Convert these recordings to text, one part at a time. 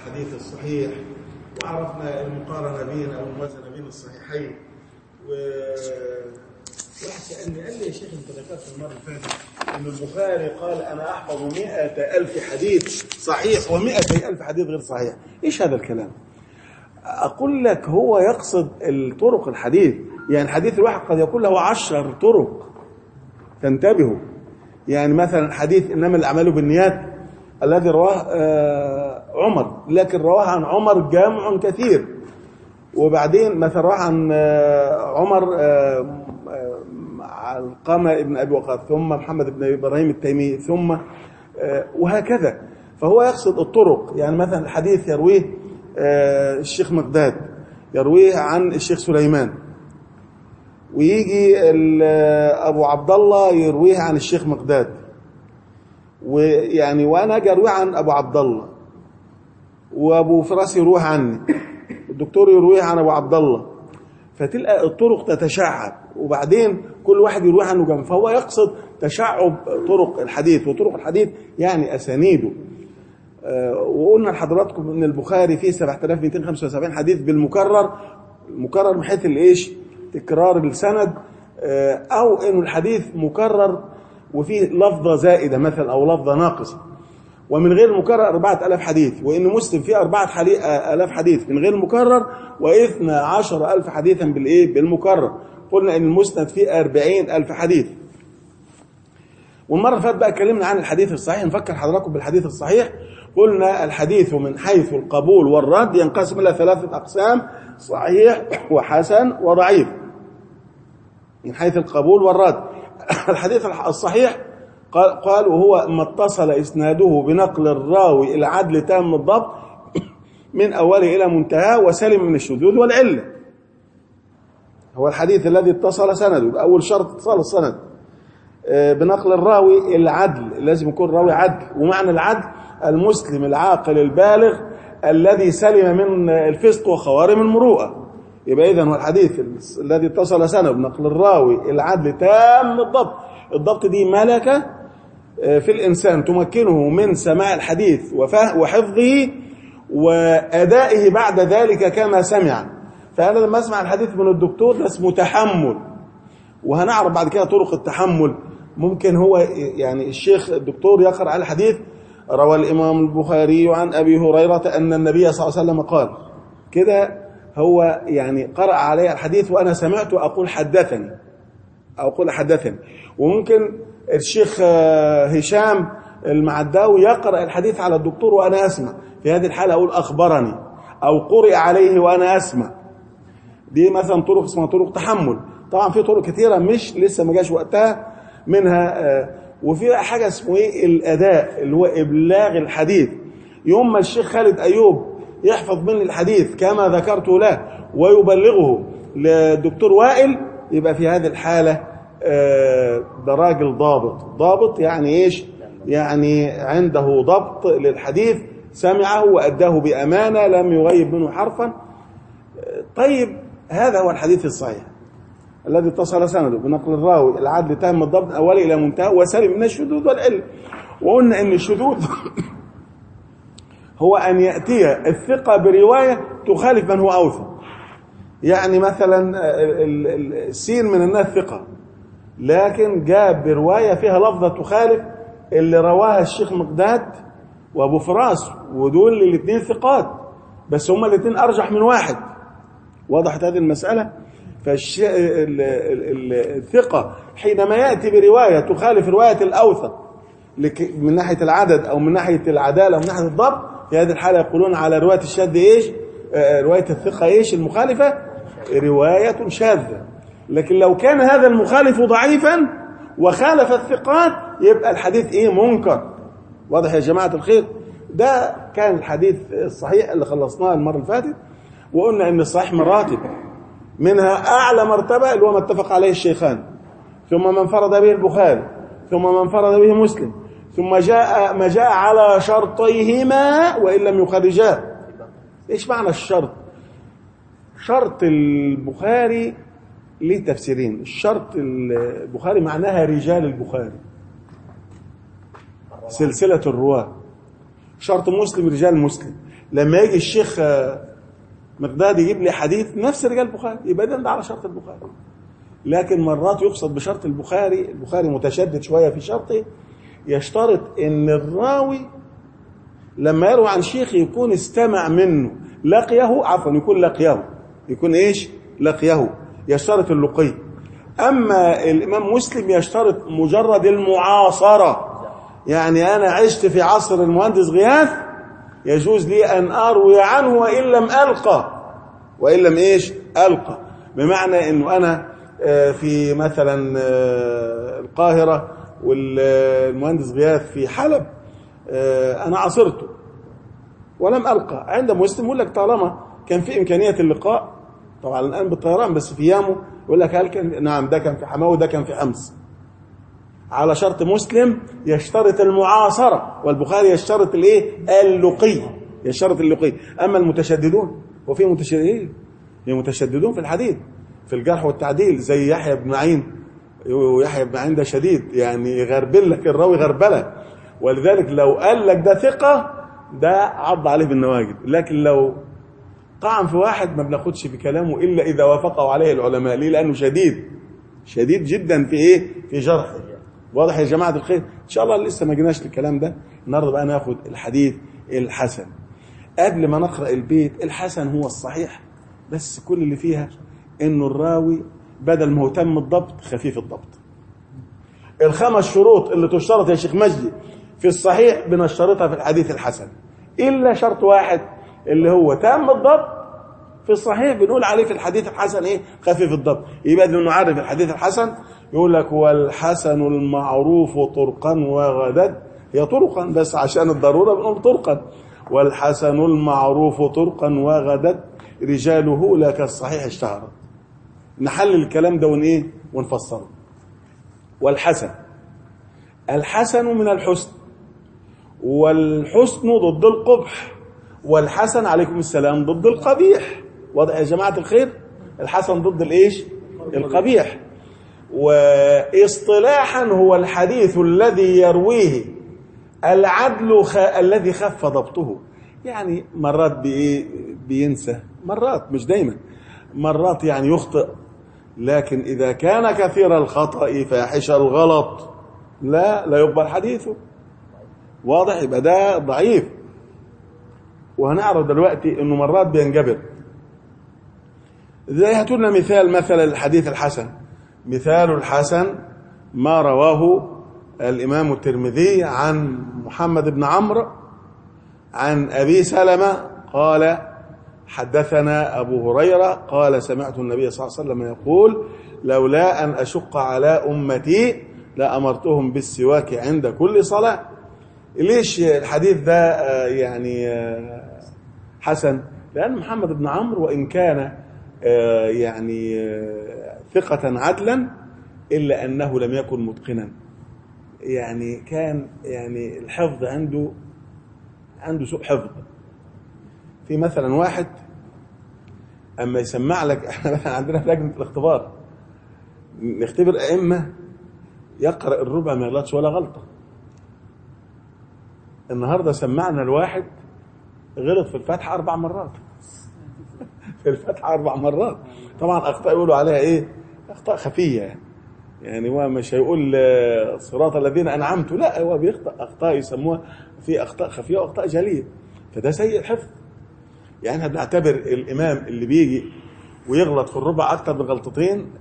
الحديث الصحيح، وعرفنا المقارنة بين أو الموازنة بين الصحيحين. واحد سألني قال لي يا شيخ أنت ذكرت المرة اللي فاتت إن البخاري قال أنا أحفظ 100,000 حديث صحيح و100,000 حديث غير صحيح. إيش هذا الكلام؟ أقول لك هو يقصد الطرق الحديث، يعني حديث الواحد قد يكون له 10 طرق، تنتبهوا. يعني مثلا حديث إنما الأعمال بالنيات الذي رواه عمر، لكن رواه عن عمر جامع كثير. وبعدين مثلا رواه عن عمر علقمة ابن أبي وقاص، ثم محمد بن إبراهيم التيمي، ثم وهكذا. فهو يقصد الطرق. يعني مثلا الحديث يرويه الشيخ مقداد، يرويه عن الشيخ سليمان، ويجي أبو عبد الله يرويه عن الشيخ مقداد، ويعني وأنا أجي أرويه عن أبو عبد الله، وأبو فراس يرويه عني، الدكتور يرويه عن أبو عبد الله، فتلقى الطرق تتشعب، وبعدين كل واحد يرويه عنه جنب. فهو يقصد تشعب طرق الحديث، وطرق الحديث يعني أسانيده. وقلنا لحضراتكم ان البخاري فيه 7275 حديث بالمكرر، المكرر من حيث الايش؟ تكرار السند، او انه الحديث مكرر وفيه لفظه زائده مثلا او لفظه ناقصه. ومن غير المكرر 4000 حديث، وان مسلم فيه 4000 حديث من غير المكرر، و12,000 حديثا بالايه؟ بالمكرر. قلنا ان المسند فيه 40,000 حديث. والمره اللي فاتت بقى اتكلمنا عن الحديث الصحيح. نفكر حضراتكم بالحديث الصحيح. قلنا الحديث من حيث القبول والرد ينقسم إلى 3 أقسام: صحيح وحسن وضعيف، من حيث القبول والرد. الحديث الصحيح قال وهو ما اتصل إسناده بنقل الراوي إلى عدل تام الضبط من أوله إلى منتهى وسلم من الشذوذ والعلة. هو الحديث الذي اتصل سنده، بأول شرط اتصال السند بنقل الراوي العدل، لازم يكون راوي عدل. ومعنى العدل المسلم العاقل البالغ الذي سلم من الفسق وخوارم المروءة. يبقى إذن هو الحديث الذي اتصل سنده بنقل الراوي العدل تام الضبط. الضبط دي ملكة في الإنسان تمكنه من سماع الحديث وحفظه وأدائه بعد ذلك كما سمع. فأنا لما أسمع الحديث من الدكتور ده اسمه تحمل، وهنعرف بعد كده طرق التحمل. ممكن هو يعني الشيخ الدكتور يقرأ على الحديث: روى الإمام البخاري عن أبي هريرة أن النبي صلى الله عليه وسلم قال كده. هو يعني قرأ علي الحديث وأنا سمعت أقول حدثني أو أقول حدثني. وممكن الشيخ هشام المعداوي يقرأ الحديث على الدكتور وأنا أسمع، في هذه الحالة أقول أخبرني أو قرئ عليه وأنا أسمع. دي مثلا طرق اسمها طرق تحمل. طبعا في طرق كثيرة مش لسه ما جاش وقتها منها. وفي حاجة اسمه ايه؟ الأداء، اللي هو إبلاغ الحديث. يوم ما الشيخ خالد أيوب يحفظ مني الحديث كما ذكرته له ويبلغه للدكتور وائل، يبقى في هذه الحالة ده راجل ضابط يعني ايش؟ يعني عنده ضبط للحديث، سمعه وأداه بأمانة، لم يغيب منه حرفا. طيب هذا هو الحديث الصحيح الذي اتصل سنده بنقل الراوي العدل تام الضبط من أوله إلى منتهى وسلم من الشذوذ والعلة. وقلنا إن الشذوذ هو أن يأتي الثقة برواية تخالف من هو أوثق. يعني مثلا السين من الناس ثقة، لكن جاء برواية فيها لفظة تخالف اللي رواها الشيخ مقداد وأبو فراس، ودول الاثنين ثقات، بس هما الاثنين أرجح من واحد. وضحت هذه المسألة؟ فالثقة حينما يأتي برواية تخالف رواية الأوثق من ناحية العدد أو من ناحية العدالة أو من ناحية الضبط، في هذه الحالة يقولون على رواية الشاذ إيش؟ رواية الثقة إيش المخالفة؟ رواية شاذة. لكن لو كان هذا المخالف ضعيفا وخالف الثقات يبقى الحديث إيه؟ منكر. واضح يا جماعة الخير؟ ده كان الحديث الصحيح اللي خلصناه المرة اللي فاتت. وقلنا إن الصحيح مراتب، منها أعلى مرتبة اللي هو ما اتفق عليه الشيخان، ثم من فرد به البخاري، ثم من فرد به مسلم، ثم جاء ما جاء على شرطيهما وإن لم يخرجاه. إيش معنى الشرط؟ شرط البخاري ليه تفسيرين. الشرط البخاري معناها رجال البخاري، سلسلة الرواة. شرط مسلم رجال مسلم. لما يجي الشيخ مقداد يجيب لي حديث نفس رجال البخاري يبقى ده على شرط البخاري. لكن مرات يقصد بشرط البخاري متشدد شوية في شرطه، يشترط ان الراوي لما يروي عن شيخ يكون استمع منه، يكون ايش؟ لقيه، يشترط اللقي. اما الامام مسلم يشترط مجرد المعاصرة، يعني انا عشت في عصر المهندس غياث يجوز لي ان اروي عنه وان لم القى، بمعنى انه انا في مثلا القاهرة والمهندس غياث في حلب، انا عاصرته ولم القى. عند مسلم يقول لك طالما كان في امكانيه اللقاء، طبعا الان بالطيران بس في ايامه يقول لك هل كان، نعم ده كان في حماه وده كان في حمص. على شرط مسلم يشترط المعاصره، والبخاري يشترط اللقي. اما المتشددون، وفي متشددون في الحديث في الجرح والتعديل زي يحيى بن معين، ويحيى بن معين ده شديد، يعني يغربل لك الراوي غربله، ولذلك لو قال لك ده ثقه ده عض عليه بالنواجذ. لكن لو طعن في واحد ما بناخدش بكلامه الا اذا وافقوا عليه العلماء. ليه؟ لانه شديد جدا في جرحه. واضح يا جماعه الخير؟ ان شاء الله لسه ما جيناش للكلام ده. النهارده بقى ناخد الحديث الحسن. قبل ما نقرا البيت، الحسن هو الصحيح، بس كل اللي فيها انه الراوي بدل ما هو تم الضبط خفيف الضبط. الخمس شروط اللي تشترط يا شيخ مجدي في الصحيح بنشترطها في الحديث الحسن، إلا شرط واحد اللي هو تام الضبط في الصحيح بنقول عليه في الحديث الحسن خفيف الضبط. يبقى نعرف الحديث الحسن، يقول لك والحسن المعروف طرقا وغدد، هي طرقا بس عشان الضرورة بنقول طرقا. والحسن المعروف طرقا وغدد رجاله لا كالصحيح اشتهرت. نحلل الكلام ده ونفسره. الحسن من الحسن، والحسن ضد القبح، والحسن عليكم السلام ضد القبيح. واضح يا جماعة الخير؟ الحسن ضد القبيح. واصطلاحا هو الحديث الذي يرويه العدل الذي خف ضبطه. يعني مرات بينسى، مرات مش دايما، مرات يعني يخطئ، لكن إذا كان كثير الخطأ فاحش الغلط لا يقبل حديثه. واضح؟ يبقى ده ضعيف. وهنعرض دلوقتي انه مرات بينجبر. زي هاتولنا مثل الحديث الحسن. مثال الحسن ما رواه الإمام الترمذي عن محمد بن عمرو عن أبي سلمة قال حدثنا أبو هريرة قال سمعت النبي صلى الله عليه وسلم يقول لولا أن أشق على أمتي لأمرتهم بالسواك عند كل صلاة. ليش الحديث ده يعني حسن؟ لأن محمد بن عمرو وإن كان يعني ثقة عدلا إلا أنه لم يكن متقنا، يعني كان يعني الحفظ عنده سوء حفظ. في مثلا واحد أما يسمع لك، احنا مثلا عندنا في لجنة الاختبار نختبر أئمة يقرأ الربع ما يغلطش ولا غلطة. النهاردة سمعنا الواحد غلط في الفاتحة 4 مرات في الفاتحة 4 مرات. طبعا أخطاء يقولوا عليها أخطاء خفية، يعني هو مش هيقول صراط الذين أنعمت، لا هو بيخطأ أخطاء يسموها في أخطاء خفية وأخطاء جلية، فده سيء الحفظ. يعني احنا بنعتبر الإمام اللي بيجي ويغلط في الربع أكتر من غلطتين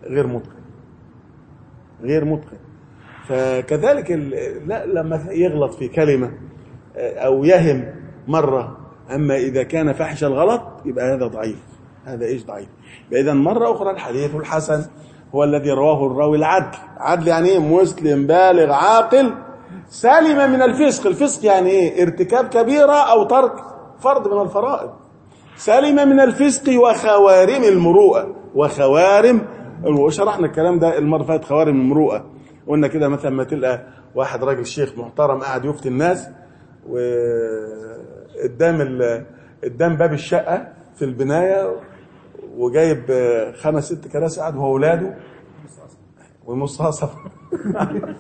غير متقن. فكذلك لا لما يغلط في كلمة أو يهم مرة، أما إذا كان فاحش الغلط يبقى هذا ضعيف. هذا ضعيف. إذا مرة أخرى الحديث الحسن هو الذي رواه الراوي العدل يعني مسلم بالغ عاقل سالم من الفسق. الفسق يعني ارتكاب كبيرة أو ترك فرض من الفرائض. سالم من الفسق وخوارم المروءة. وشرحنا الكلام ده المرة فاتت. خوارم المروءة قلنا كده مثلا ما تلقى واحد راجل شيخ محترم قاعد يفتي الناس قدام باب الشقة في البناية وجايب 5 6 كراسي قاعد وهو ولاده ومصاصف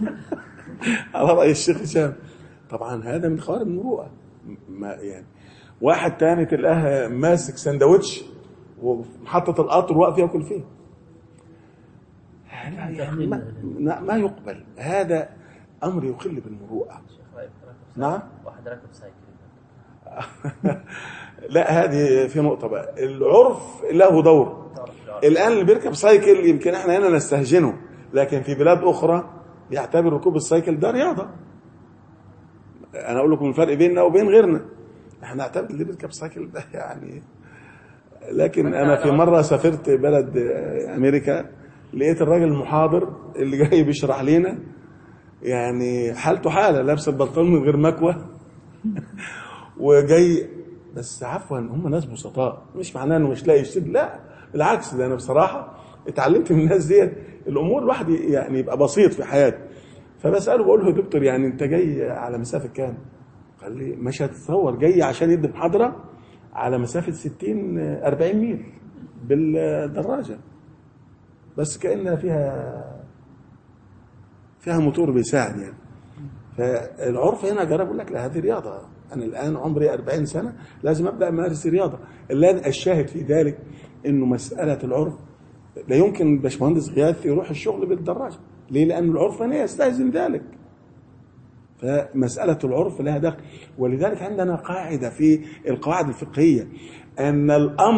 على رأي الشيخ هشام. طبعا هذا من خوارم المروءة يعني. واحد تاني تلقاه ماسك سندوتش ومحطة القطر واقف ياكل فيه. يعني ما يقبل، هذا أمر يخل بالمروءة. نعم. واحد راكب سايكل. لا، هذه في نقطة بقى، العرف له دور. الآن اللي بيركب سايكل يمكن احنا هنا نستهجنه، لكن في بلاد أخرى يعتبر ركوب السايكل ده رياضة. أنا أقول لكم الفرق بيننا وبين غيرنا، احنا نعتبر اللي بيركب سايكل ده يعني. لكن أنا في مرة سافرت بلد أمريكا، لقيت الراجل المحاضر اللي جاي بيشرح لنا يعني حالته حالة، لابس البنطلون من غير مكوى وجاي، بس عفوا هم ناس بسطاء، مش معناه انه مش لاقي يشتري، لا بالعكس، ده انا بصراحه اتعلمت من الناس ديت الامور، الواحد يعني يبقى بسيط في حياته. فبساله بقول له يا دكتور يعني انت جاي على مسافه كام؟ قال لي مش هتتصور، جاي عشان يدي محاضره على مسافه 40 ميل بالدراجه، بس كأنها فيها موتور بيساعد يعني. فالعرف هنا جرب يقول لك لا، هذه رياضه، أنا الآن عمري 40 سنة لازم أبدأ أمارس رياضة. الشاهد في ذلك إنه مسألة العرف لا يمكن باشمهندس غياث يروح الشغل بالدراجة. ليه؟ لأن العرف هنا يستلزم ذلك. فمسألة العرف لها دخل، ولذلك عندنا قاعدة في القواعد الفقهية أن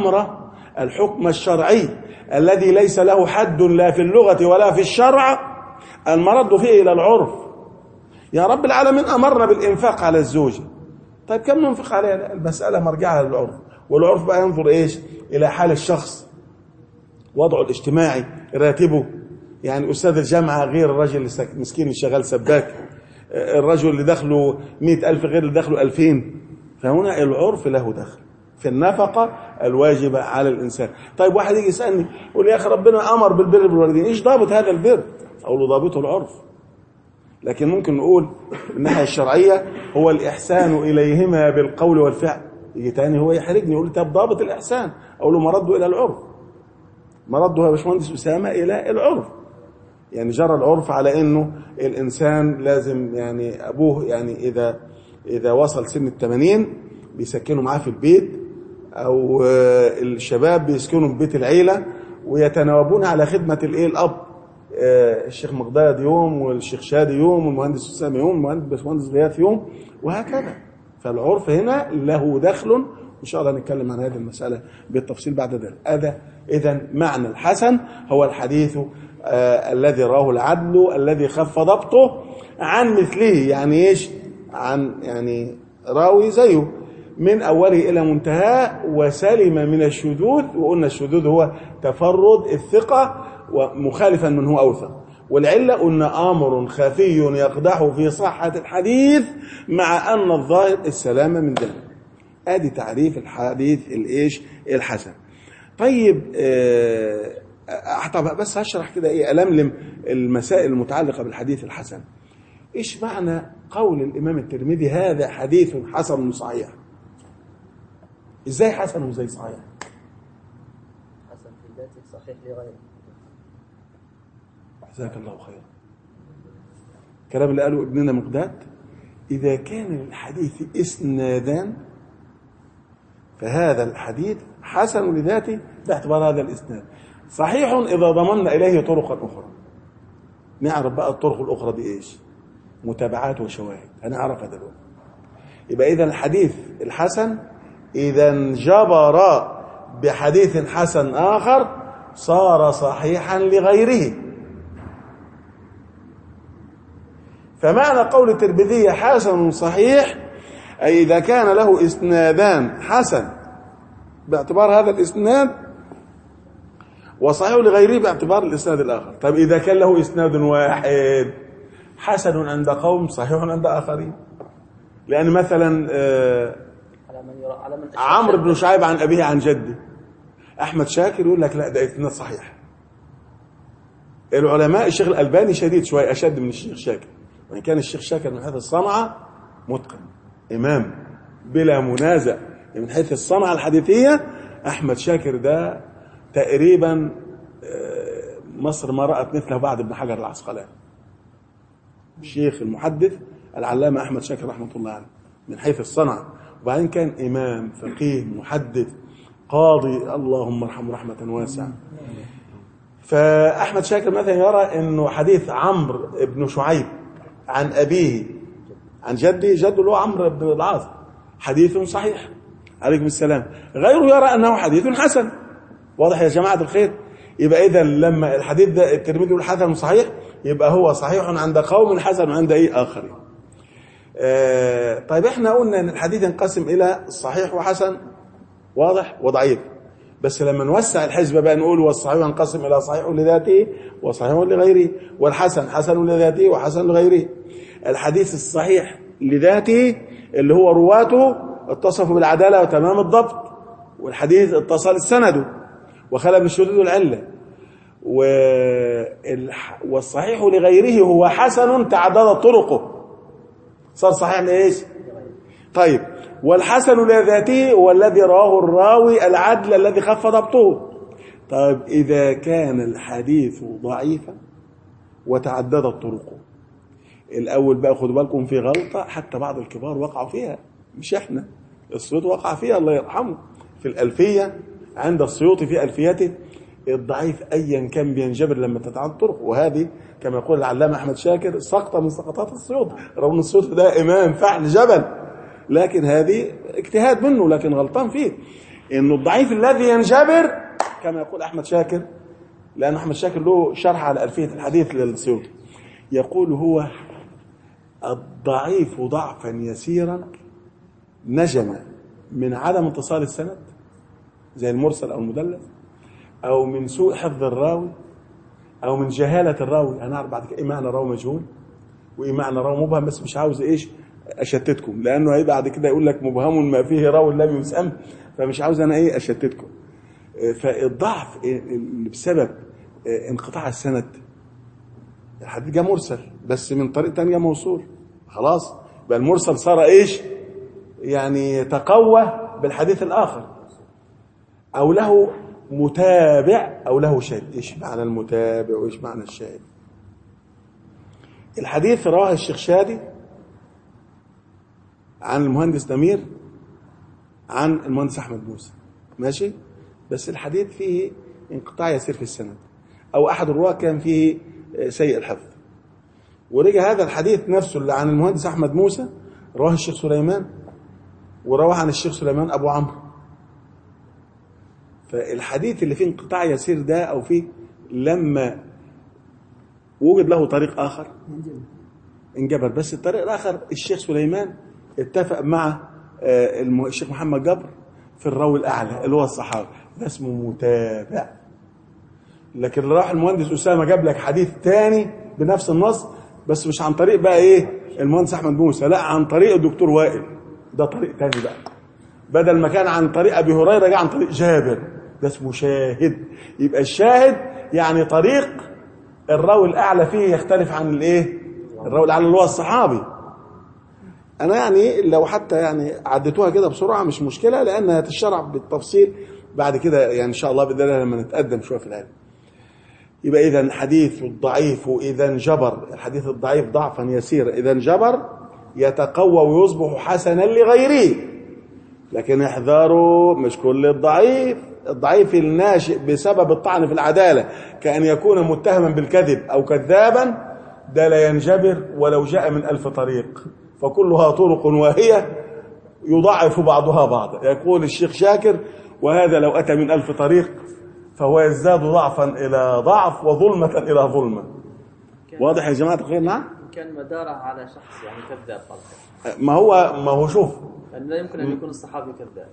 الحكم الشرعي الذي ليس له حد لا في اللغة ولا في الشرع المرد فيه إلى العرف. يا رب العالمين أمرنا بالإنفاق على الزوجة، طيب كم ننفق عليها؟ المسألة مرجعها للعرف، والعرف بقى ينظر إيش؟ إلى حال الشخص، وضعه الاجتماعي، راتبه. يعني أستاذ الجامعة غير الرجل المسكين اللي شغال سباك، الرجل اللي دخله 100,000 غير اللي دخله 2000. فهنا العرف له دخل في النفقة الواجبة على الإنسان. طيب واحد يجي يسألني يقول يا أخي ربنا أمر بالبر بالوالدين، إيش ضابط هذا البر؟ أقول له ضابطه العرف. لكن ممكن نقول من الناحية الشرعية هو الإحسان إليهما بالقول والفعل. يجي تاني هو يحرجني يقول طب ضابط الإحسان، أقول له مرده إلى العرف، مرده يا باشمهندس أسامة إلى العرف. يعني جرى العرف على إنه الإنسان لازم يعني أبوه يعني إذا وصل سن 80 بيسكنوا معاه في البيت، أو الشباب بيسكنوا في بيت العيلة ويتناوبون على خدمة الأب. الشيخ مقداد يوم، والشيخ شادي يوم، والمهندس أسامة يوم، والمهندس غياث يوم، وهكذا. فالعرف هنا له دخل، إن شاء الله نتكلم عن هذه المسألة بالتفصيل بعد ذلك. إذا معنى الحسن هو الحديث الذي رواه العدل الذي خف ضبطه عن مثله. يعني إيش؟ عن يعني راوي زيه من أوله إلى منتهى، وسلم من الشذوذ. وقلنا الشذوذ هو تفرد الثقة ومخالفا من هو أوثق. والعلة قلنا أمر خفي يقدح في صحة الحديث مع أن الظاهر السلامة من ذلك. ادي تعريف الحديث الإيش؟ الحسن. طيب طب بس هشرح كده ايه، ألملم المسائل المتعلقة بالحديث الحسن. ايش معنى قول الإمام الترمذي هذا حديث حسن صحيح؟ ازاي حسن وازاي صحيح؟ حسن في ذاته، صحيح لغيره. جزاك الله خيرا. الكلام اللي قاله ابننا مقداد، إذا كان الحديث إسنادان فهذا الحديث حسن لذاته باعتبار هذا الإسناد، صحيح إذا ضمننا إليه طرقا أخرى. نعرف بقى الطرق الأخرى دي إيش؟ متابعات وشواهد، هنعرفها دلوقتي. يبقى إذا الحديث الحسن إذا انجبر بحديث حسن آخر صار صحيحا لغيره. فمعنى قول الترمذي حسن صحيح أي إذا كان له إسنادان حسن باعتبار هذا الإسناد، وصحيح لغيره باعتبار الإسناد الآخر. طيب إذا كان له إسناد واحد حسن عند قوم صحيح عند آخرين. لأن مثلا عمرو بن شعيب عن أبيه عن جده، أحمد شاكر يقول لك لا ده إسناد صحيح. العلماء الشيخ الألباني شديد شوي، أشد من الشيخ شاكر، وإن كان الشيخ شاكر من حيث الصنعة متقن إمام بلا منازع. من حيث الصنعة الحديثية أحمد شاكر ده تقريبا مصر ما رأت مثله بعد ابن حجر العسقلاني. الشيخ المحدث العلامة أحمد شاكر رحمة الله عليه من حيث الصنعة، وبعدين كان إمام فقيه محدث قاضي، اللهم ارحمه رحمة واسعة. فأحمد شاكر مثلا يرى أنه حديث عمرو بن شعيب عن أبيه عن جده اللي هو عمرو بن العاص حديث صحيح عليكم السلام. غيره يرى أنه حديث حسن. واضح يا جماعة الخير؟ يبقى إذا لما الحديث ده الترمذي يقول حسن صحيح، يبقى هو صحيح عند قوم، حسن عند آخرين. طيب احنا قلنا ان الحديث ينقسم الى صحيح وحسن، واضح، وضعيف. بس لما نوسع الحسبة بقى نقول والصحيح ينقسم الى صحيح لذاته وصحيح لغيره، والحسن حسن لذاته وحسن لغيره. الحديث الصحيح لذاته اللي هو رواته اتصفوا بالعدالة وتمام الضبط، والحديث اتصل السند وخلى من الشذوذ العلة. والصحيح لغيره هو حسن تعددت طرقه، صار صحيح لإيش؟ طيب، والحسن لذاته هو الذي رواه الراوي العدل الذي خف ضبطه. طيب إذا كان الحديث ضعيفا وتعددت طرقه، الأول بقى خدوا بالكم في غلطة حتى بعض الكبار وقعوا فيها، مش احنا، السيوطي وقع فيها الله يرحمه في الألفية. عند السيوطي في ألفيته الضعيف أيا كان بينجبر لما تتعدد طرقه، وهذه كما يقول العلامة أحمد شاكر سقطة من سقطات السيوطي، رغم ان السيوطي ده إمام فعل جبل، لكن هذه اجتهاد منه، لكن غلطان فيه إنه الضعيف الذي ينجبر كما يقول أحمد شاكر، لأن أحمد شاكر له شرح على ألفية الحديث للسيوطي، يقول هو الضعيف ضعفا يسيرا نجم من عدم اتصال السند زي المرسل أو المدلس، أو من سوء حفظ الراوي، أو من جهالة الراوي. هنعرف بعد كده إيه معنى راوي مجهول وإيه معنى راوي مبهم، بس مش عاوز إيش أشتتكم، لأنه هي بعد كده يقول لك مبهم ما فيه راوي لم يسأم، فمش عاوز أنا إيه أشتتكم. فالضعف اللي بسبب انقطاع السند، الحديث جاء مرسل بس من طريق تانية موصول، خلاص بقى المرسل صار إيش يعني تقوى بالحديث الآخر، أو له متابع أو له شاهد. إيش معنى المتابع وإيش معنى الشاهد؟ الحديث رواه الشيخ شادي عن المهندس نمير عن المهندس أحمد موسى، ماشي، بس الحديث فيه انقطاع يسير في السند، أو أحد الرواة كان فيه سيء الحفظ. ورجع هذا الحديث نفسه اللي عن المهندس أحمد موسى رواه الشيخ سليمان، ورواه عن الشيخ سليمان أبو عمرو. فالحديث اللي فيه انقطاع يسير ده أو فيه لما وجد له طريق آخر انجبر، بس الطريق الآخر الشيخ سليمان اتفق مع الشيخ محمد جبر في الراوي الأعلى اللي هو الصحابي، ده اسمه متابع. لكن راح المهندس أسامة جاب لك حديث تاني بنفس النص، بس مش عن طريق بقى ايه المهندس أحمد موسى، لا عن طريق الدكتور وائل، ده طريق تاني بقى، بدل ما كان عن طريق أبي هريرة جاء عن طريق جابر، ده اسمه شاهد. يبقى الشاهد يعني طريق الراوي الأعلى فيه يختلف عن الايه الراوي الأعلى اللي هو الصحابي. أنا يعني لو حتى يعني عدتوها كده بسرعة مش مشكلة، لأنها تشرح بالتفصيل بعد كده يعني إن شاء الله بإذن الله لما نتقدم شوية في العلم. يبقى إذا الحديث الضعيف إذا انجبر، الحديث الضعيف ضعفا يسير إذا انجبر يتقوى ويصبح حسنا لغيره. لكن احذروا مش كل الضعيف الناشئ بسبب الطعن في العدالة كأن يكون متهما بالكذب أو كذابا، ده لا ينجبر ولو جاء من 1000 طريق، فكلها طرق واهية يضعف بعضها بعضا. يقول الشيخ شاكر وهذا لو أتى من 1000 طريق فهو يزداد ضعفا إلى ضعف وظلمة إلى ظلمة. واضح يا جماعة الخير؟ نعم. كان مداره على شخص يعني كذاب طبعا. ما هو شوف، لا يمكن أن يكون الصحابي كذاب،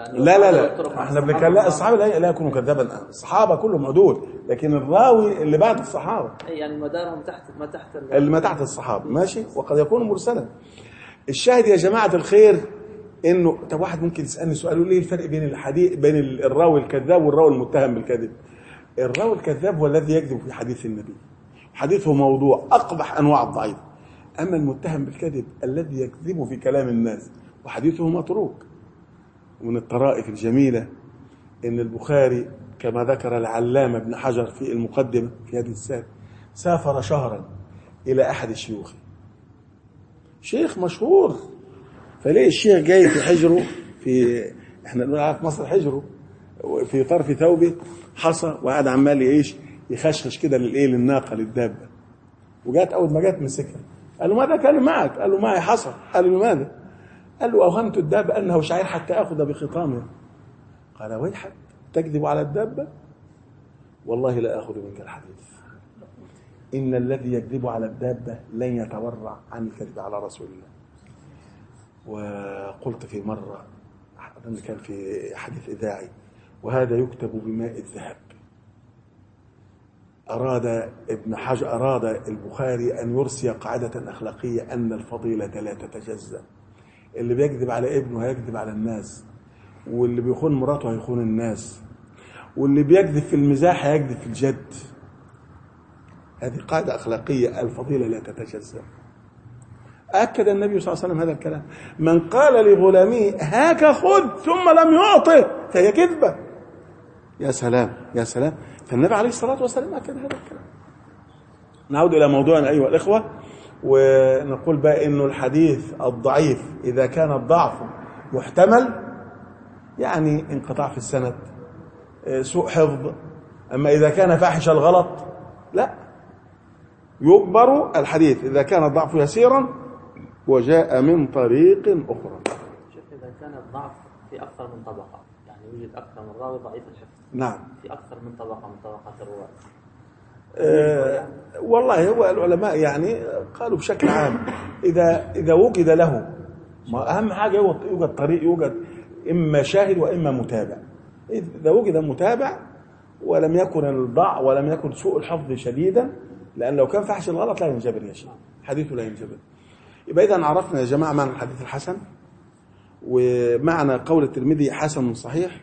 لا احنا بنتكلم لا الصحابة لا يكونوا كذابا، الصحابة كلهم عدول، لكن الراوي اللي بعد الصحابة يعني مدارهم ما تحت الصحابة، ماشي، وقد يكون مرسلا. الشاهد يا جماعة الخير انه طب واحد ممكن يسألني سؤال يقول لي ايه الفرق بين الحديث بين الراوي الكذاب والراوي المتهم بالكذب؟ الراوي الكذاب هو الذي يكذب في حديث النبي، حديثه موضوع أقبح أنواع الضعيف. أما المتهم بالكذب الذي يكذب في كلام الناس وحديثه متروك. ومن الطرائف الجميلة إن البخاري كما ذكر العلامة ابن حجر في المقدمة في هذه السنة سافر شهرا إلى أحد الشيوخ، شيخ مشهور فليه الشيخ جاي في حجره، احنا نقول في مصر حجره، في طرف ثوبه حصى، وقاعد عمال ايش يخشخش كده للناقه للدابه. وجات اول ما جت مسكها، قال له ماذا كان معك؟ قال له معي حصى. قال له لماذا؟ قال له اوهمت الدابه انه شعير حتى اخذ بخطامه. قال ويحك تكذب على الدابه؟ والله لا اخذ منك الحديث. ان الذي يكذب على الدابه لن يتورع عن الكذب على رسول الله. وقلت في مره، أظن كان في حديث إذاعي، وهذا يكتب بماء الذهب. أراد البخاري أن يرسي قاعدة أخلاقية أن الفضيلة لا تتجزأ. اللي بيكذب على ابنه هيكذب على الناس، واللي بيخون مراته هيخون الناس، واللي بيكذب في المزاح هيكذب في الجد. هذه قاعدة أخلاقية، الفضيلة لا تتجزأ. أكد النبي صلى الله عليه وسلم هذا الكلام. من قال لغلامه هاك خذ ثم لم يعطه فهي كذبة. يا سلام يا سلام. فالنبي عليه الصلاة والسلام أكد هذا الكلام. نعود إلى موضوعنا أيها الإخوة، ونقول بقى إنه الحديث الضعيف إذا كان الضعف يحتمل، يعني انقطاع في السند، سوء حفظ. أما إذا كان فاحش الغلط لا، يكبر الحديث إذا كان الضعف يسيرا وجاء من طريق أخرى. شوف إذا كان الضعف في أكثر من طبقة، يعني يوجد أكثر من راوي ضعيف الحفظ، نعم، في أكثر من طبقة من طبقات الرواة. والله هو العلماء يعني قالوا بشكل عام إذا وجد له، ما أهم حاجة يوجد طريق، يوجد إما شاهد وإما متابع. إذا وجد متابع ولم يكن الضع ولم يكن سوء الحفظ شديدا، لأن لو كان فحش الغلط لا ينجبر يا شيخ، حديثه لا ينجبر. يبقى إذا عرفنا يا جماعة معنى الحديث الحسن، ومعنى قول الترمذي حسن صحيح،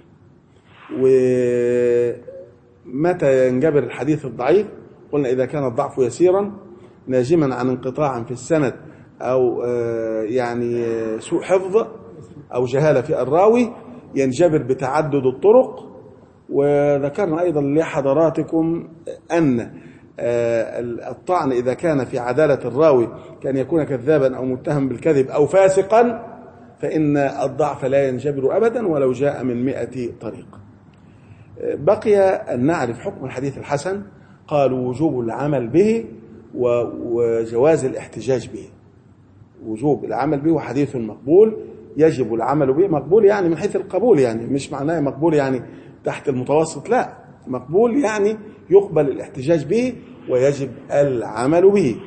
ومتى ينجبر الحديث الضعيف. قلنا إذا كان الضعف يسيرا ناجما عن انقطاع في السند، أو يعني سوء حفظ أو جهالة في الراوي، ينجبر بتعدد الطرق. وذكرنا أيضا لحضراتكم أن الطعن إذا كان في عدالة الراوي، كان يكون كذابا أو متهم بالكذب أو فاسقا، فإن الضعف لا ينجبر أبدا ولو جاء من 100 طريق. بقي أن نعرف حكم الحديث الحسن. قالوا وجوب العمل به وجواز الاحتجاج به. وجوب العمل به، وحديث مقبول يجب العمل به. مقبول يعني من حيث القبول، يعني مش معناه مقبول يعني تحت المتوسط، لا، مقبول يعني يقبل الاحتجاج به ويجب العمل به.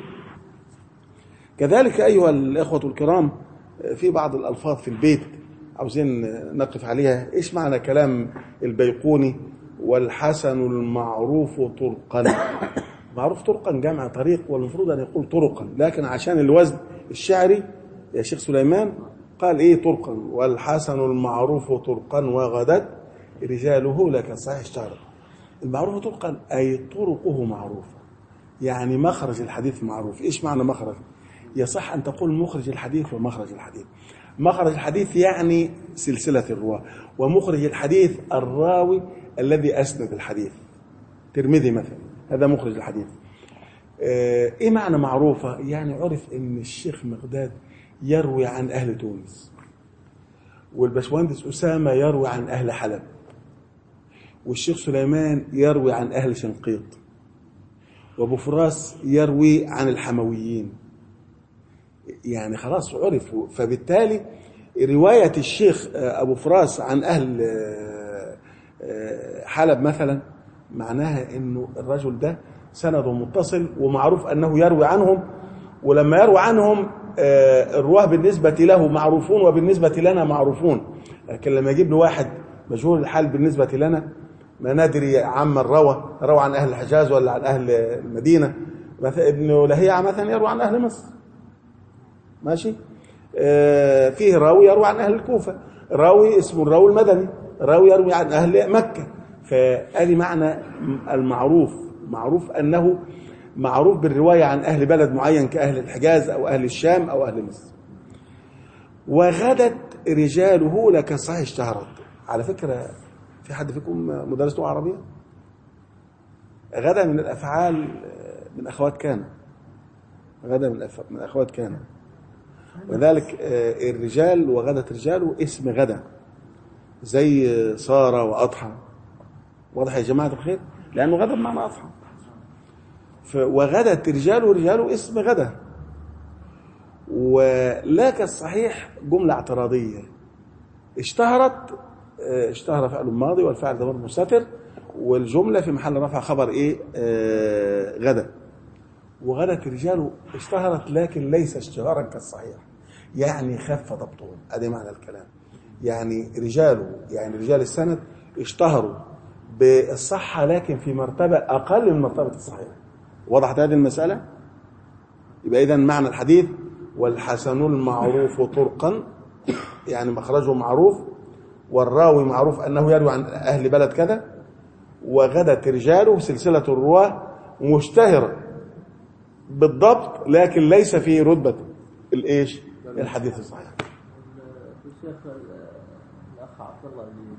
كذلك أيها الإخوة الكرام، في بعض الألفاظ في البيت عاوزين نقف عليها. إيش معنى كلام البيقوني والحسن المعروف طرقا؟ معروف طرقا جمع طريق، والمفروض أن يقول طرقا، لكن عشان الوزن الشعري يا شيخ سليمان قال إيه طرقا. والحسن المعروف طرقا وغدت رجاله لك صحيح اشتهر. المعروف طرقا أي طرقه معروفة، يعني مخرج الحديث معروف. إيش معنى مخرج؟ يصح أن تقول مخرج الحديث ومخرج الحديث. مخرج الحديث يعني سلسلة الرواة، ومخرج الحديث الراوي الذي أسند الحديث. ترمذي مثلا هذا مخرج الحديث. إيه معنى معروفة؟ يعني عرف أن الشيخ مقداد يروي عن أهل تونس، والبشمهندس أسامة يروي عن أهل حلب، والشيخ سليمان يروي عن أهل شنقيط، وأبو فراس يروي عن الحمويين. يعني خلاص عرفوا. فبالتالي رواية الشيخ أبو فراس عن أهل حلب مثلا معناها أنه الرجل ده سنده متصل ومعروف أنه يروي عنهم، ولما يروي عنهم الرواه بالنسبة له معروفون وبالنسبة لنا معروفون. لكن لما يجيب له واحد مجهول الحال بالنسبة لنا، ما ندري عمن روى عن أهل الحجاز ولا عن أهل المدينة. مثلا ابن لهيعة مثلا يروي عن أهل مصر، ماشي. فيه راوي يروي عن أهل الكوفة، راوي اسمه الراوي المدني، راوي يروي عن أهل مكة. فهذه معنى المعروف. معروف أنه معروف بالرواية عن أهل بلد معين كأهل الحجاز أو أهل الشام أو أهل مصر. وغدت رجاله لك صحيح اشتهرت. على فكرة في حد فيكم مدرس لغة عربية؟ غدا من الأفعال من أخوات كان، غدا من أخوات كان. وذلك الرجال وغدة رجال اسم غدا، زي صار وأضحى. واضح يا جماعة الخير؟ لأنه غدا بمعنى أضحى. وغدة رجال ورجال اسم غدا. ولكن الصحيح جملة اعتراضية اشتهر فعل ماضي والفعل ضمير مستتر، والجملة في محل رفع خبر ايه؟ غدا. وغدة رجال اشتهرت لكن ليس اشتهارا كالصحيح، يعني خف ضبطهم. ادي معنى الكلام. يعني رجال السند اشتهروا بالصحة لكن في مرتبة أقل من مرتبة الصحيح. وضحت هذه المسألة؟ يبقى إذن معنى الحديث والحسن المعروف طرقا، يعني مخرجه معروف، والراوي معروف أنه يروي عن أهل بلد كذا، وغدت رجاله سلسلة الرواة مشتهرة بالضبط لكن ليس في رتبة الإيش؟ الحديث الصحيح. الشيخ الأخ عبد الله اللي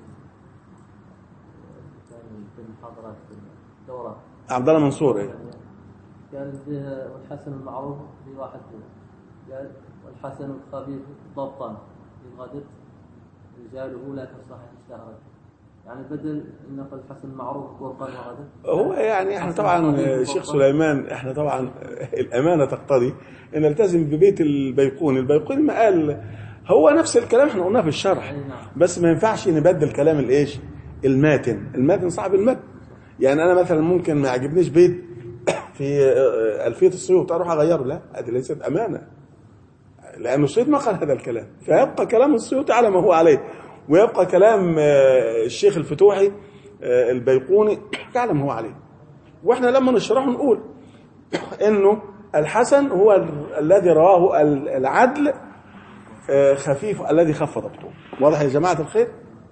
كان في المحاضرات في الدورة، عبد الله منصور، قال والحسن المعروف في واحد قال والحسن الخبيث ضبطا لغدت رجاله لا كالصحيح اشتهرت، يعني بدل ان نقول الحسن المعروف طرقا وغدت. هو يعني احنا طبعا شيخ سليمان، احنا طبعا الامانه تقتضي ان نلتزم ببيت البيقوني ما قال هو نفس الكلام احنا قلناه في الشرح، بس ما ينفعش نبدل كلام الايش؟ الماتن صعب المتن. يعني انا مثلا ممكن ما يعجبنيش بيت في ألفية السيوط اروح اغيره، لا هذه ليست امانه، لأن السيوط ما قال هذا الكلام، فيبقى كلام السيوط على ما هو عليه، ويبقى كلام الشيخ الفتوحي البيقوني على ما هو عليه. واحنا لما نشرحه نقول انه الحسن هو الذي رواه العدل خفيف الذي خف ضبطه. واضح يا جماعة الخير؟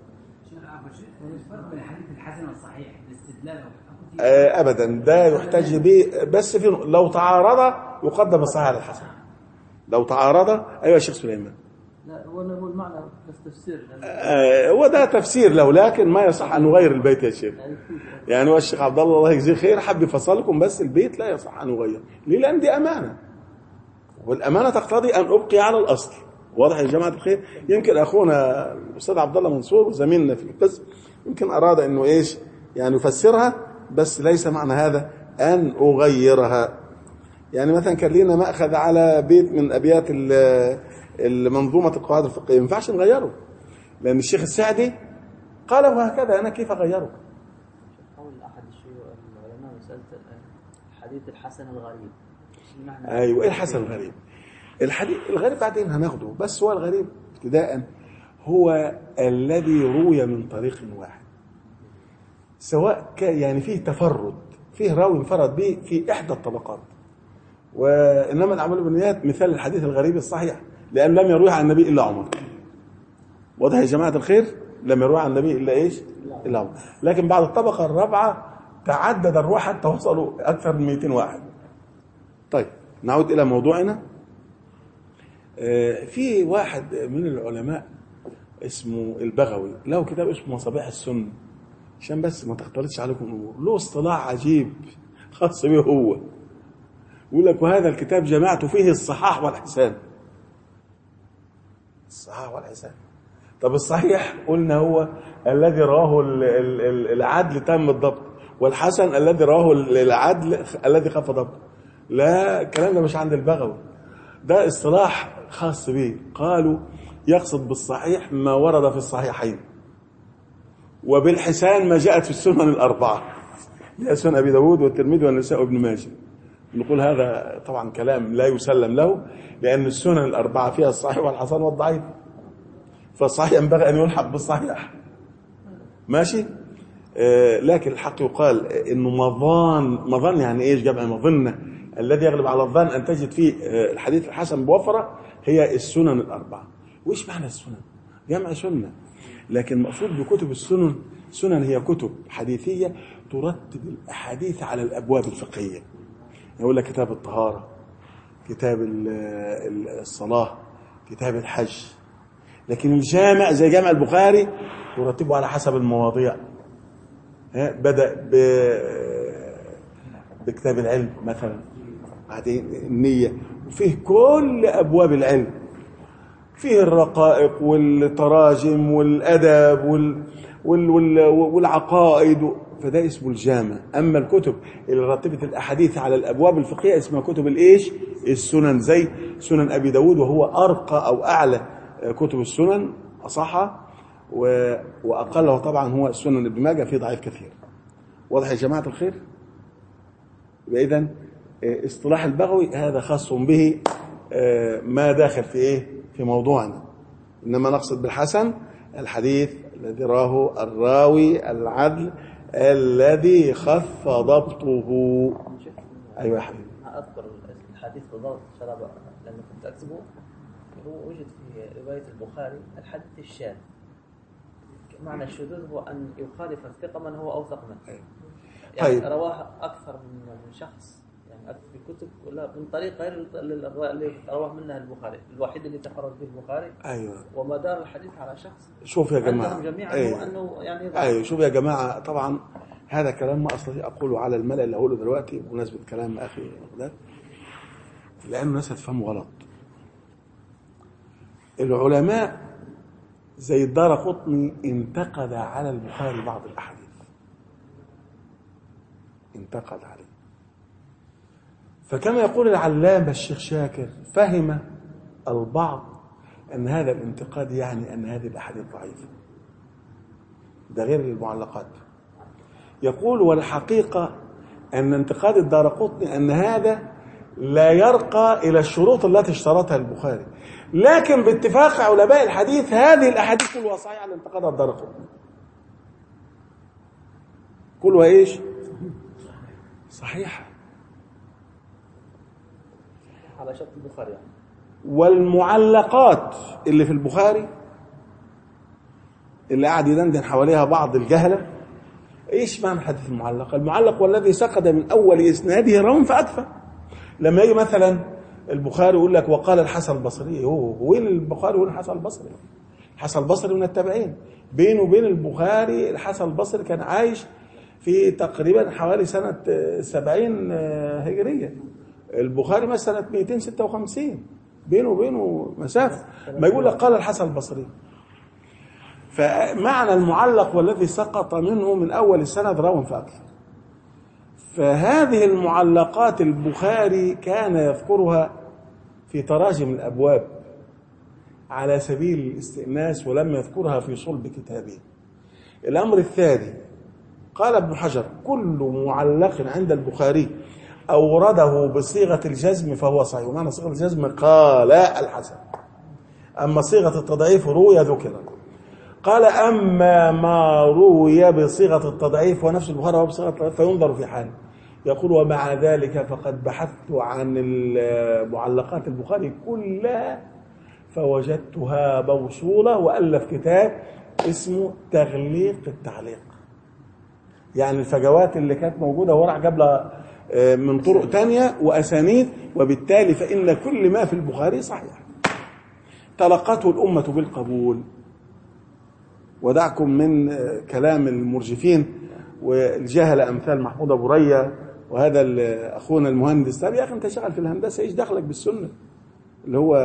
الفرق بين الحديث الحسن والصحيح الاستدلال ابدا، ده يحتج به بس في لو تعارض يقدم الصحيح على الحسن. لو تعارض، ايوه يا شيخ سليمان. لا هو المعنى بس تفسير. هو ده تفسير له، لكن ما يصح ان نغير البيت يا شيخ. يعني هو الشيخ عبد الله يجزيه خير حب يفصلكم، بس البيت لا يصح ان نغير. ليه؟ لان دي امانه، والامانه تقتضي ان ابقي على الاصل. واضح يا جماعه الخير؟ يمكن اخونا الاستاذ عبد الله منصور وزميلنا في القسم يمكن اراد انه ايش؟ يعني يفسرها، بس ليس معنى هذا ان اغيرها. يعني مثلا كان لينا مأخذ على بيت من أبيات المنظومة القواعد الفقهية، ما ينفعش نغيره، لأن الشيخ السعدي قال وهكذا، أنا كيف أغيره؟ قول أحد العلماء مسألة الحديث الحسن الغريب. أيوة، إيه الحسن الغريب؟ الحديث الغريب بعدين هناخده، بس هو الغريب ابتداء هو الذي روي من طريق واحد، سواء يعني فيه تفرد، فيه راوي انفرد به في إحدى الطبقات. وإنما الأعمال بالنيات مثال الحديث الغريب الصحيح، لأن لم يرويه عن النبي إلا عمر. واضح يا جماعة الخير؟ لم يرويه عن النبي إلا إيش؟ إلا عمر. لكن بعد الطبقة الرابعة تعدد الروح حتى وصلوا أكثر من 200 واحد. طيب نعود إلى موضوعنا. في واحد من العلماء اسمه البغوي، له كتاب اسمه مصابيح السنة، عشان بس ما تختلطش عليكم الأمور. له اصطلاح عجيب خاص به هو، يقول لك وهذا الكتاب جمعت فيه الصحاح والحسان. الصحاح والحسان. طب الصحيح قلنا هو الذي رواه العدل تام الضبط، والحسن الذي رواه العدل الذي خف ضبط. لا، الكلام ده مش عند البغوي، ده اصطلاح خاص به. قالوا يقصد بالصحيح ما ورد في الصحيحين، وبالحسان ما جاءت في السنن الأربعة، هي سنن أبي داود والترمذي والنسائي وابن ماجه. نقول هذا طبعا كلام لا يسلم له، لأن السنن الأربعة فيها الصحيح والحسن والضعيف، فالصحيح ينبغي أن يلحق بالصحيح. ماشي؟ لكن الحق يقال إنه مظان يعني إيش؟ جمع مظنة. الذي يغلب على الظن أن تجد فيه الحديث الحسن بوفرة هي السنن الأربعة. وإيش معنى السنن؟ جمع سنة، لكن مقصود بكتب السنن، سنن هي كتب حديثية ترتب الأحاديث على الأبواب الفقهية. يقول لك كتاب الطهارة، كتاب الصلاة، كتاب الحج. لكن الجامع زي جامع البخاري يرتبه على حسب المواضيع. بدأ بكتاب العلم مثلا، بعدين النية، وفيه كل أبواب العلم، فيه الرقائق والتراجم والأدب والعقائد، فده اسمه الجامع. أما الكتب اللي رتبت الأحاديث على الأبواب الفقهية اسمها كتب الإيش؟ السنن، زي سنن أبي داود، وهو أرقى أو أعلى كتب السنن أصحها، وأقلها طبعا هو سنن ابن ماجه، فيه ضعيف كثير. واضح يا جماعة الخير؟ يبقى إذن اصطلاح البغوي هذا خاص به ما داخل في إيه؟ في موضوعنا. إنما نقصد بالحسن الحديث الذي راه الراوي العدل الذي خف ضبطه. أيوة يا حبيبي. أذكر الحديث بالضبط شراب لما كنت أكتبه، هو وجد في رواية البخاري الحديث الشاذ. معنى الشذوذ هو أن يخالف الثقة من هو أوثق منه. يعني رواه أكثر من شخص، يعني أكثر في كتب ولا من طريق غير اللي رواه منها البخاري، الوحيد اللي تفرد به البخاري. أيوة. ومدار الحديث على شخص. شوف يا جماعة. جميعا هو أنه يعني. أيوة شوف يا جماعة، طبعا هذا كلام ما أستطيع أقوله على الملأ اللي أقوله دلوقتي بمناسبة كلام أخي ده، لأن الناس هتفهموا غلط. العلماء زي الدارقطني انتقد على البخاري بعض الأحاديث، انتقد عليه. فكما يقول العلامة الشيخ شاكر، فهم البعض أن هذا الانتقاد يعني أن هذه الأحاديث ضعيفة، ده غير المعلقات. يقول والحقيقة أن انتقاد الدارقطني أن هذا لا يرقى إلى الشروط التي اشترطها البخاري، لكن باتفاق علماء الحديث هذه الأحاديث كلها صحيحة على انتقاد الدارقطني، كلها إيش؟ صحيحة على شرط البخاري يعني. والمعلقات اللي في البخاري اللي قاعد يدندن حواليها بعض الجهلة، ايش معنى حديث المعلق؟ المعلق والذي سقط من اول اسناده راو فاكثر. لما يجي مثلا البخاري يقول لك وقال الحسن البصري، هو وين البخاري وين الحسن البصري؟ الحسن البصري من التابعين، بينه وبين البخاري الحسن البصري كان عايش في تقريبا حوالي سنة 70 هجرية، البخاري مثلا سنة 256، بينه وبينه مسافة. ما يقول لك قال الحسن البصري، فمعنى المعلق والذي سقط منه من أول السند راو فأكثر. فهذه المعلقات البخاري كان يذكرها في تراجم الأبواب على سبيل الاستئناس، ولم يذكرها في صلب كتابه. الأمر الثاني، قال ابن حجر كل معلق عند البخاري أورده بصيغة الجزم فهو صحيح. ومعنى صيغة الجزم قال الحسن، أما صيغة التضعيف روي ذكر. قال أما ما روي بصيغة التضعيف ونفس البخاري هو بصيغة التضعيف فينظر في حاله. يقول ومع ذلك فقد بحثت عن معلقات البخاري كلها فوجدتها موصولة، وألف كتاب اسمه تغليق التعليق، يعني الفجوات اللي كانت موجودة وراح جاب لها من طرق تانية وأسانيد، وبالتالي فإن كل ما في البخاري صحيح. تلقته الأمة بالقبول. ودعكم من كلام المرجفين والجهل أمثال محمود أبو ريا وهذا أخونا المهندس. طب يا أخي أنت شغال في الهندسة، إيش دخلك بالسنة؟ اللي هو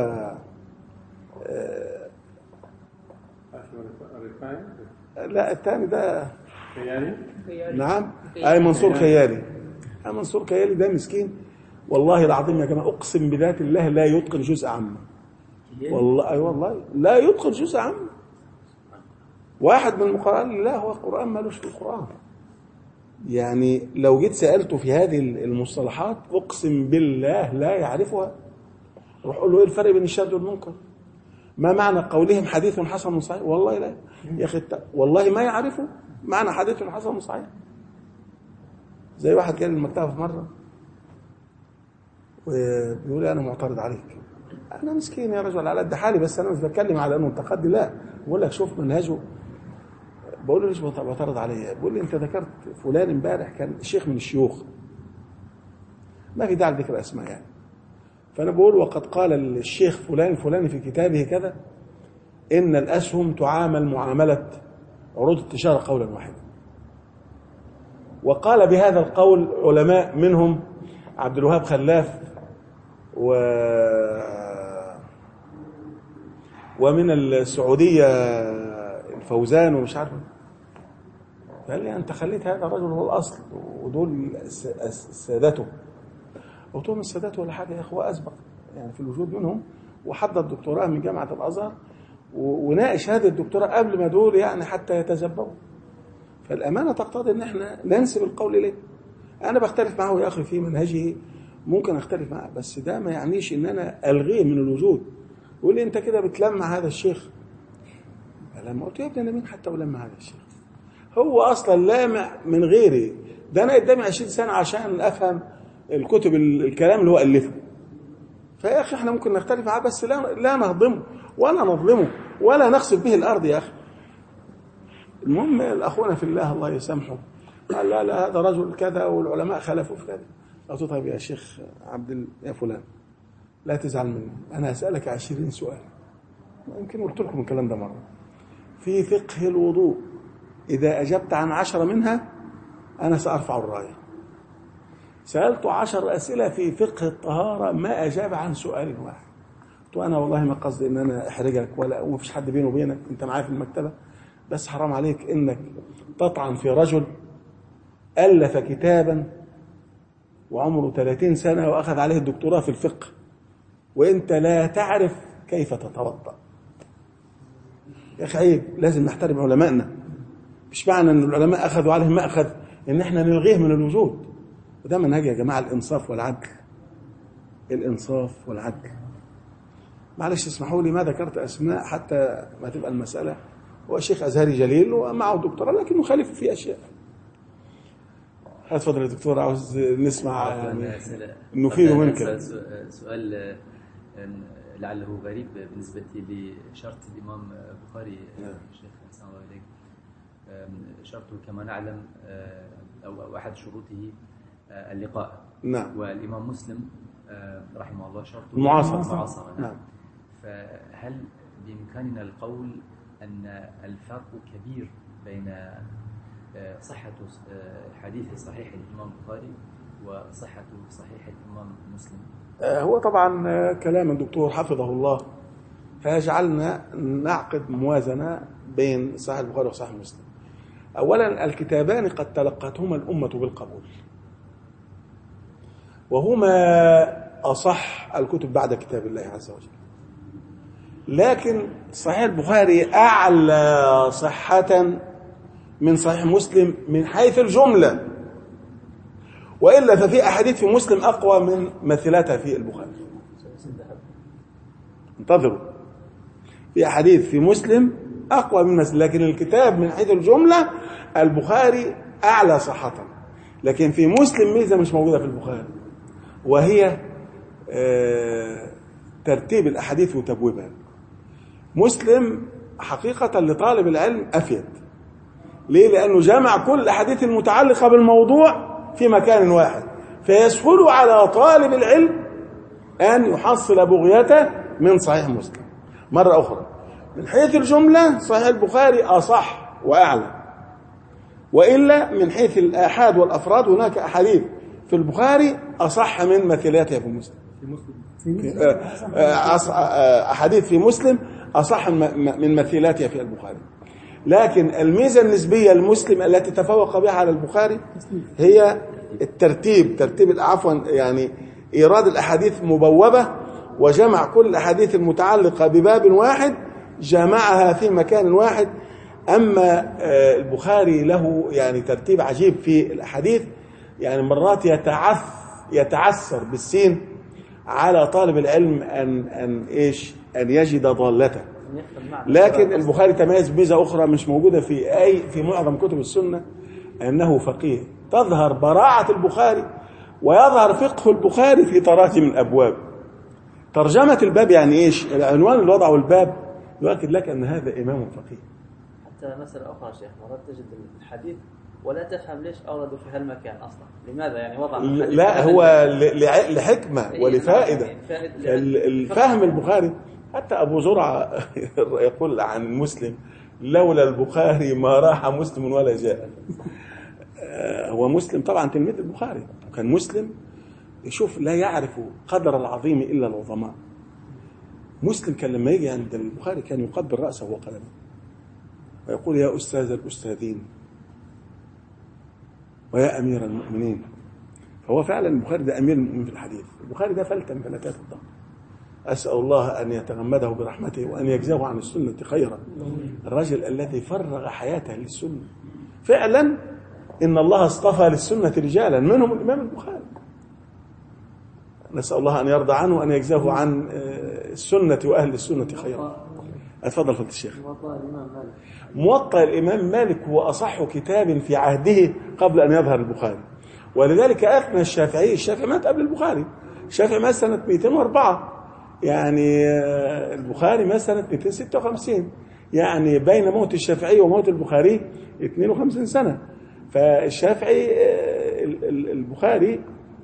لا الثاني ده خيالي. نعم أي منصور خيالي. منصور خيالي ده مسكين والله العظيم يا جماعة، أقسم بذات الله لا يتقن جزء عامة، والله أي والله لا يتقن جزء عامة. واحد من القرآن، لا هو القرآن مالوش في القرآن. يعني لو جيت سألته في هذه المصطلحات أقسم بالله لا يعرفها. روح قول له إيه الفرق بين الشاذ والمنكر؟ ما معنى قولهم حديث حسن صحيح؟ والله لا يا أخي، والله ما يعرفوا معنى حديث حسن صحيح. زي واحد جاء المكتبة في مرة وبيقول لي أنا معترض عليك. أنا مسكين يا رجل على قد حالي، بس أنا مش بتكلم على أنه انتقدني، لا بقول لك شوف منهجه. بقول له ليش بعترض عليه؟ بقول لي أنت ذكرت فلان امبارح كان شيخ من الشيوخ، ما في داعي لذكر أسماء يعني. فأنا بقول وقد قال الشيخ فلان الفلاني في كتابه كذا إن الأسهم تعامل معاملة عروض التجارة قولا واحدا. وقال بهذا القول علماء منهم عبد الوهاب خلاف ومن السعودية الفوزان ومش عارف. قال لي أنت خليت هذا الرجل هو الأصل ودول سادته. قلت لهم السادات ولا حاجة يا أخوة، أسبق يعني في الوجود منهم وحضر دكتوراه من جامعة الأزهر وناقش هذه الدكتوراه قبل ما دول يعني حتى يتزبروا. فالأمانة تقتضي أن احنا ننسب القول إليه. أنا بختلف معه يا أخي في منهجه، ممكن أختلف معه، بس ده ما يعنيش أن أنا ألغيه من الوجود. يقول لي أنت كده بتلمع هذا الشيخ. لما قلت يا ابني أنا مين حتى ولمع هذا الشيخ؟ هو أصلا لامع من غيري. ده أنا قدامي 20 سنة عشان أفهم الكتب الكلام اللي هو ألفه. فيا أخي احنا ممكن نختلف معاه، بس لا نهضمه ولا نظلمه ولا نخسف به الأرض يا أخي. المهم الأخونا في الله الله يسامحه قال لا هذا رجل كذا والعلماء خلفوا في كذا. قلت طيب يا شيخ يا فلان لا تزعل مني، أنا أسألك 20 سؤال، يمكن قلت لكم الكلام ده مرة. في فقه الوضوء إذا أجبت عن 10 منها أنا سأرفع الراية. سألت 10 أسئلة في فقه الطهارة ما أجاب عن سؤال واحد. قلت أنا والله ما قصدي إن أنا أحرجك وما فيش حد بيني وبينك، أنت معايا في المكتبة، بس حرام عليك إنك تطعن في رجل ألف كتابا وعمره 30 سنة وأخذ عليه الدكتوراه في الفقه وإنت لا تعرف كيف تتوضأ. يا أخي عيب، لازم نحترم علمائنا. مش معنى أن العلماء أخذوا عليه مأخذ إن إحنا نلغيه من الوجود. وده منهج يا جماعة الإنصاف والعدل. الإنصاف والعدل. معلش اسمحوا لي ما ذكرت أسماء حتى ما تبقى المسألة. هو شيخ أزهري جليل ومعه دكتوراه لكن مخالف في أشياء. هتفضل يا دكتور، عاوز نسمع يعني نفيد منك. سؤال لعله غريب بالنسبة لشرط الإمام البخاري الشيخ حسن الله عليك. شرطه كما نعلم أو أحد شروطه اللقاء. نعم. والإمام مسلم رحمه الله شرطه المعاصرة. نعم. فهل بإمكاننا القول أن الفرق كبير بين صحة حديث صحيح الإمام البخاري وصحة صحيح الإمام مسلم؟ هو طبعا كلام الدكتور حفظه الله فيجعلنا نعقد موازنة بين صحيح البخاري وصحيح مسلم. أولا الكتابان قد تلقتهما الأمة بالقبول وهما أصح الكتب بعد كتاب الله عز وجل، لكن صحيح البخاري أعلى صحة من صحيح مسلم من حيث الجملة، وإلا ففي أحاديث في مسلم أقوى من مثلاتها في البخاري. انتظروا، في أحاديث في مسلم أقوى من مثل، لكن الكتاب من حيث الجملة البخاري أعلى صحة. لكن في مسلم ميزة مش موجودة في البخاري، وهي ترتيب الأحاديث وتبويبها. مسلم حقيقة لطالب العلم أفيد. ليه؟ لأنه جمع كل الأحاديث المتعلقة بالموضوع في مكان واحد، فيسهل على طالب العلم أن يحصل بغيته من صحيح مسلم. مرة أخرى من حيث الجملة صحيح البخاري أصح وأعلى، وإلا من حيث الآحاد والأفراد هناك أحاديث في البخاري أصح من مثلاتها في مسلم. أحاديث في مسلم أصح من مثلاتها في البخاري. لكن الميزة النسبية المسلم التي تفوق بها على البخاري هي ترتيب عفوا يعني إيراد الأحاديث مبوبة، وجمع كل الأحاديث المتعلقة بباب واحد جمعها في مكان واحد. أما البخاري له يعني ترتيب عجيب في الأحاديث، يعني مرات يتعثر بالسين على طالب العلم أن يجد ضالته. لكن البخاري تميز بميزة أخرى مش موجودة في معظم كتب السنة، أنه فقيه. تظهر براعة البخاري ويظهر فقه البخاري في تراجم الأبواب. ترجمة الباب يعني إيش؟ العنوان اللي وضعه الباب يؤكد لك أن هذا إمام فقيه. حتى مسألة أخرى شيخ، مرات تجد الحديث ولا تفهم ليش أوردوا في هالمكان أصلا، لماذا يعني وضع الحديث؟ لا هو لحكمة ولفائدة. الفهم البخاري حتى أبو زرعة يقول عن مسلم لولا البخاري ما راح مسلم ولا جاء. هو مسلم طبعا تلميذ البخاري، وكان مسلم يشوف لا يعرف قدر العظيم إلا العظماء. مسلم كان لما يجي عند البخاري كان يقبل رأسه وقلمه ويقول يا أستاذ الأستاذين ويا أمير المؤمنين. فهو فعلا البخاري ده أمير المؤمنين في الحديث. البخاري ده فلتة من فلتات الضبط. أسأل الله أن يتغمده برحمته وأن يجزاه عن السنة خيرا. الرجل الذي فرغ حياته للسنة فعلا. إن الله اصطفى للسنة رجالا منهم الإمام البخاري. نسأل الله أن يرضى عنه وأن يجزاه عن السنة وأهل السنة خيرا. أتفضل فضل الشيخ. موطأ الإمام مالك هو أصح كتاب في عهده قبل أن يظهر البخاري، ولذلك أثنى الشافعي مات قبل البخاري. الشافعي مات سنة 204، يعني البخاري مات سنة 256، يعني بين موت الشافعي وموت البخاري 52 سنة. فالشافعي البخاري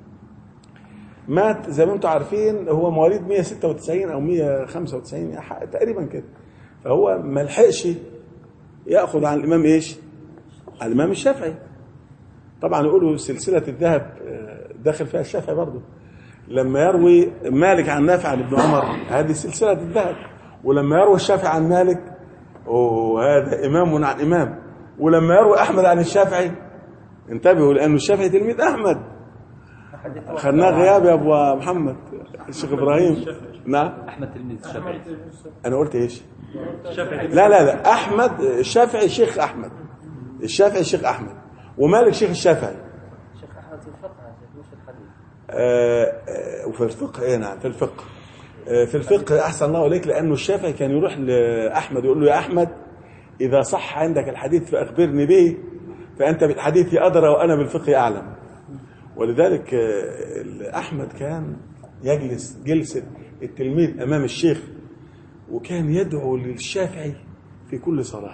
مات زي ما انتم عارفين هو مواليد 196 أو 195 تقريبا كده، فهو ما لحقش يأخذ عن الإمام إيش؟ عن الإمام الشافعي. طبعا يقولوا سلسلة الذهب داخل فيها الشافعي برضه. لما يروي مالك عن نافع عن ابن عمر هذه سلسلة الذهب، ولما يروي الشافعي عن مالك هذا إمام عن إمام، ولما يروي أحمد عن الشافعي انتبهوا لأنه الشافعي تلميذ أحمد. خدناه غياب يا أبو محمد الشيخ إبراهيم. نعم أحمد تلميذ الشافعي. أنا قلت إيش؟ لا أحمد الشافعي شيخ أحمد، الشافعي شيخ أحمد، ومالك شيخ الشافعي. شيخ أحمد في الفقه مش في الحديث. وفي الفقه إيه؟ نعم في الفقه. في الفقه أحسن الله إليك، لأنه الشافعي كان يروح لأحمد يقول له يا أحمد إذا صح عندك الحديث فأخبرني به، فأنت بالحديث أدرى وأنا بالفقه أعلم. ولذلك أحمد كان يجلس جلسة التلميذ أمام الشيخ، وكان يدعو للشافعي في كل صلاة.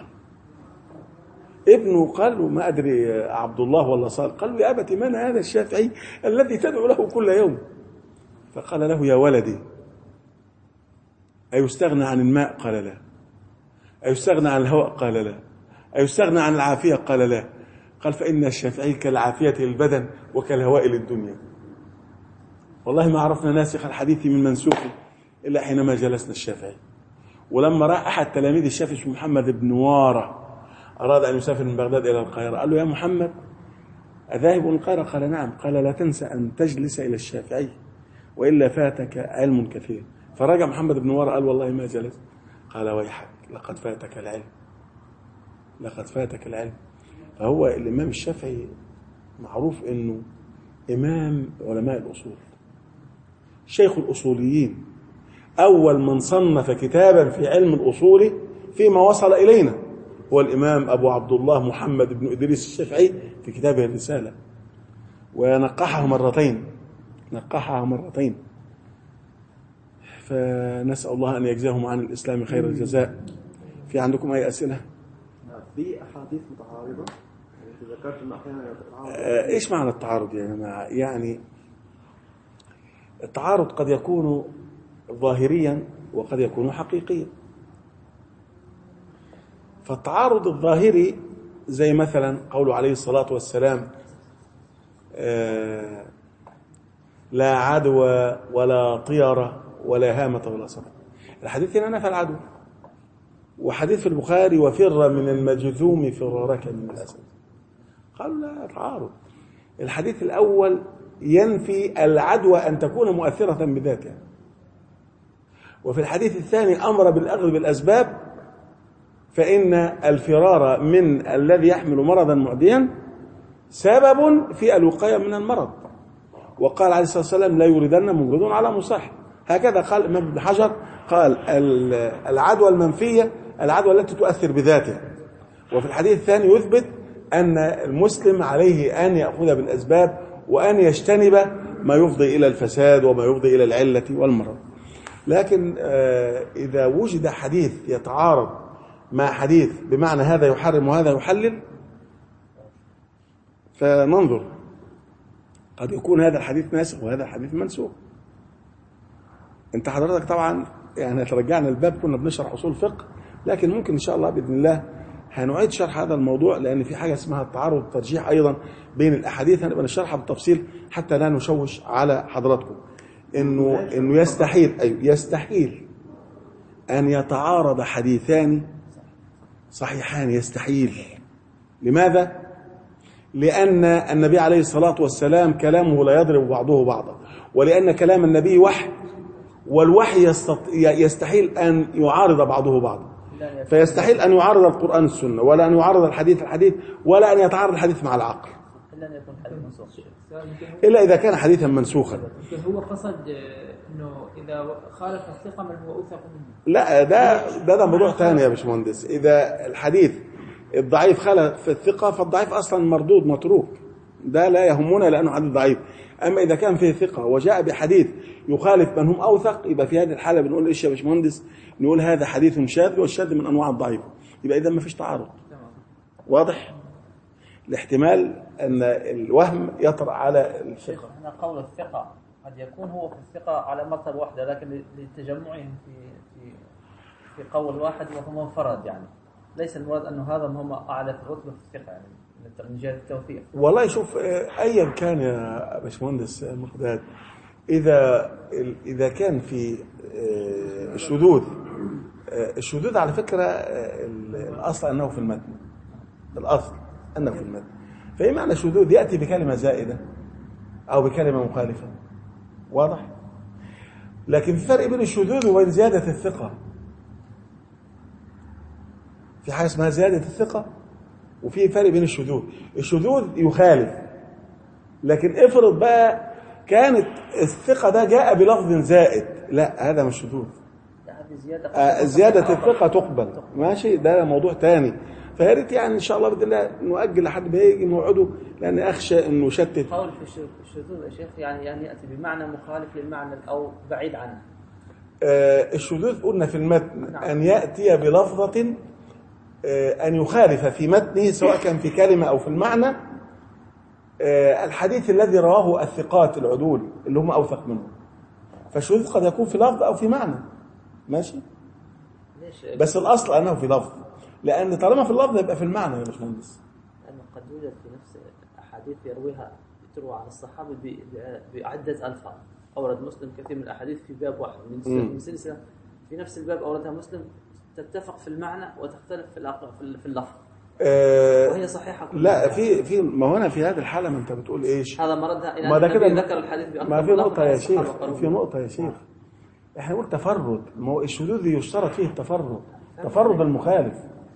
ابنه قال له ما أدري عبد الله ولا صالح، قال له يا أبتي من هذا الشافعي الذي تدعو له كل يوم؟ فقال له يا ولدي أيستغنى عن الماء؟ قال لا. أيستغنى عن الهواء؟ قال لا. أيستغنى عن العافية؟ قال لا. قال فإن الشافعي كالعافية للبدن وكالهواء للدنيا. والله ما عرفنا ناسخ الحديث من منسوخه إلا حينما جلسنا الشافعي. ولما راح أحد تلاميذ الشافعي اسمه محمد بن وارة أراد أن يسافر من بغداد إلى القاهرة، قال له يا محمد أذاهب إلى القاهرة؟ قال نعم. قال لا تنسى أن تجلس إلى الشافعي وإلا فاتك علم كثير. فرجع محمد بن وارة قال والله ما جلست. قال ويحك لقد فاتك العلم، لقد فاتك العلم. فهو الإمام الشافعي معروف أنه إمام علماء الأصول، شيخ الأصوليين، أول من صنف كتابا في علم الأصول فيما وصل إلينا هو الإمام أبو عبد الله محمد بن إدريس الشافعي في كتابه الرسالة، ونقحها مرتين. فنسأل الله أن يجزاهم عن الإسلام خير الجزاء. في عندكم أي أسئلة؟ في أحاديث متعارضة ذكرت أن أحيانا يتعارض. إيش معنى التعارض يا جماعة؟ يعني التعارض قد يكون ظاهريا وقد يكون حقيقيا. فالتعارض الظاهري زي مثلا قوله عليه الصلاة والسلام لا عدوى ولا طيرة ولا هامة ولا صفر. الحديث هنا نفى العدوى، وحديث في البخاري وفر من المجذوم فرارك من الأسد. قالوا لا تعارض. الحديث الأول ينفي العدوى أن تكون مؤثرة بذاتها، وفي الحديث الثاني أمر بالأخذ بالأسباب، فإن الفرار من الذي يحمل مرضا معديا سبب في الوقاية من المرض. وقال عليه الصلاة والسلام لا يريدن مبغض على مصح. هكذا قال الإمام ابن حجر، قال العدوى المنفية العدوى التي تؤثر بذاتها. وفي الحديث الثاني يثبت أن المسلم عليه أن يأخذ بالأسباب وأن يجتنب ما يفضي إلى الفساد وما يفضي إلى العلة والمرض. لكن إذا وجد حديث يتعارض مع حديث بمعنى هذا يحرم وهذا يحلل فننظر، قد يكون هذا الحديث ناسخ وهذا الحديث منسوخ. انت حضرتك طبعا يعني ترجعنا الباب كنا بنشرح أصول فقه، لكن ممكن إن شاء الله بإذن الله هنعيد شرح هذا الموضوع، لأن في حاجة اسمها التعارض والترجيح أيضا بين الأحاديث، هنبقى نشرحها بالتفصيل حتى لا نشوش على حضراتكم. إنه يستحيل أن يتعارض حديثان صحيحان، يستحيل. لماذا؟ لأن النبي عليه الصلاة والسلام كلامه لا يضرب بعضه بعضا، ولأن كلام النبي وحي، والوحي يستحيل أن يعارض بعضه بعضا. فيستحيل أن يعارض القرآن السنة، ولا أن يعارض الحديث ولا أن يتعارض الحديث مع العقل، إلا أن يكون حديث منسوخ. إلا إذا كان حديثا منسوخا. هو قصد أنه إذا خالف الثقة من هو أوثق منه. لا، ده موضوع ثاني يا باشمهندس. إذا الحديث الضعيف خالف الثقة فالضعيف أصلا مردود متروك، ده لا يهمنا لأنه حديث ضعيف. أما إذا كان فيه ثقة وجاء بحديث يخالف من هم أوثق، يبقى في هذه الحالة بنقول إيش يا باشمهندس؟ نقول هذا حديث شاذ، والشاذ من أنواع الضعيف. يبقى إذا ما فيش تعارض. واضح؟ الاحتمال أن الوهم يطرأ على الثقة. هنا قول الثقة قد يكون هو في الثقة على مرتبة واحدة، لكن لتجمعهم في قول واحد وهو منفرد، يعني ليس المراد أنه هذا هم أعلى في الرتبة في الثقة، يعني من جهة التوفيق. والله شوف، أيا كان يا باشمهندس مقداد، إذا كان في الشذوذ على فكرة الأصل أنه في المتن، الأصل أنه في المتن. فإيه معنى شذوذ؟ يأتي بكلمة زائدة أو بكلمة مخالفة. واضح؟ لكن في فرق بين الشذوذ وبين زيادة الثقة. في حاجة اسمها زيادة الثقة، وفي فرق بين الشذوذ يخالف. لكن افرض بقى كانت الثقة ده جاء بلفظ زائد، لا هذا مش شذوذ. زيادة الثقة تقبل، ماشي، ده موضوع تاني. فيا ريت يعني ان شاء الله باذن الله نؤجل لحد ما يجي موعده، لان اخشى انه شتت. قول في الشذوذ يا شيخ يعني ياتي بمعنى مخالف للمعنى او بعيد عنه. الشذوذ قلنا في المتن ان ياتي بلفظة ان يخالف في متنه، سواء كان في كلمة او في المعنى، الحديث الذي رواه الثقات العدول اللي هم اوثق منه. فالشذوذ قد يكون في لفظ او في معنى، ماشي، بس الاصل انه في لفظ، لأن طالما في اللفظ يبقى في المعنى يا باشمهندس. لأنه قد يوجد في نفس أحاديث تروى عن الصحابة بعدة ألفاظ. أورد مسلم كثير من الأحاديث في باب واحد من سلسلة، في نفس الباب أوردها مسلم، تتفق في المعنى وتختلف في اللفظ. وهي صحيحة كلها. لا، في ما هنا في هذه الحالة ما أنت بتقول إيش؟ هذا مردها إلى ما ده كده ذكر الحديث بأكثر. ما في نقطة يا شيخ، في نقطة يا شيخ. إحنا نقول تفرد، ما هو الشذوذ يشترط فيه تفرد المخالف.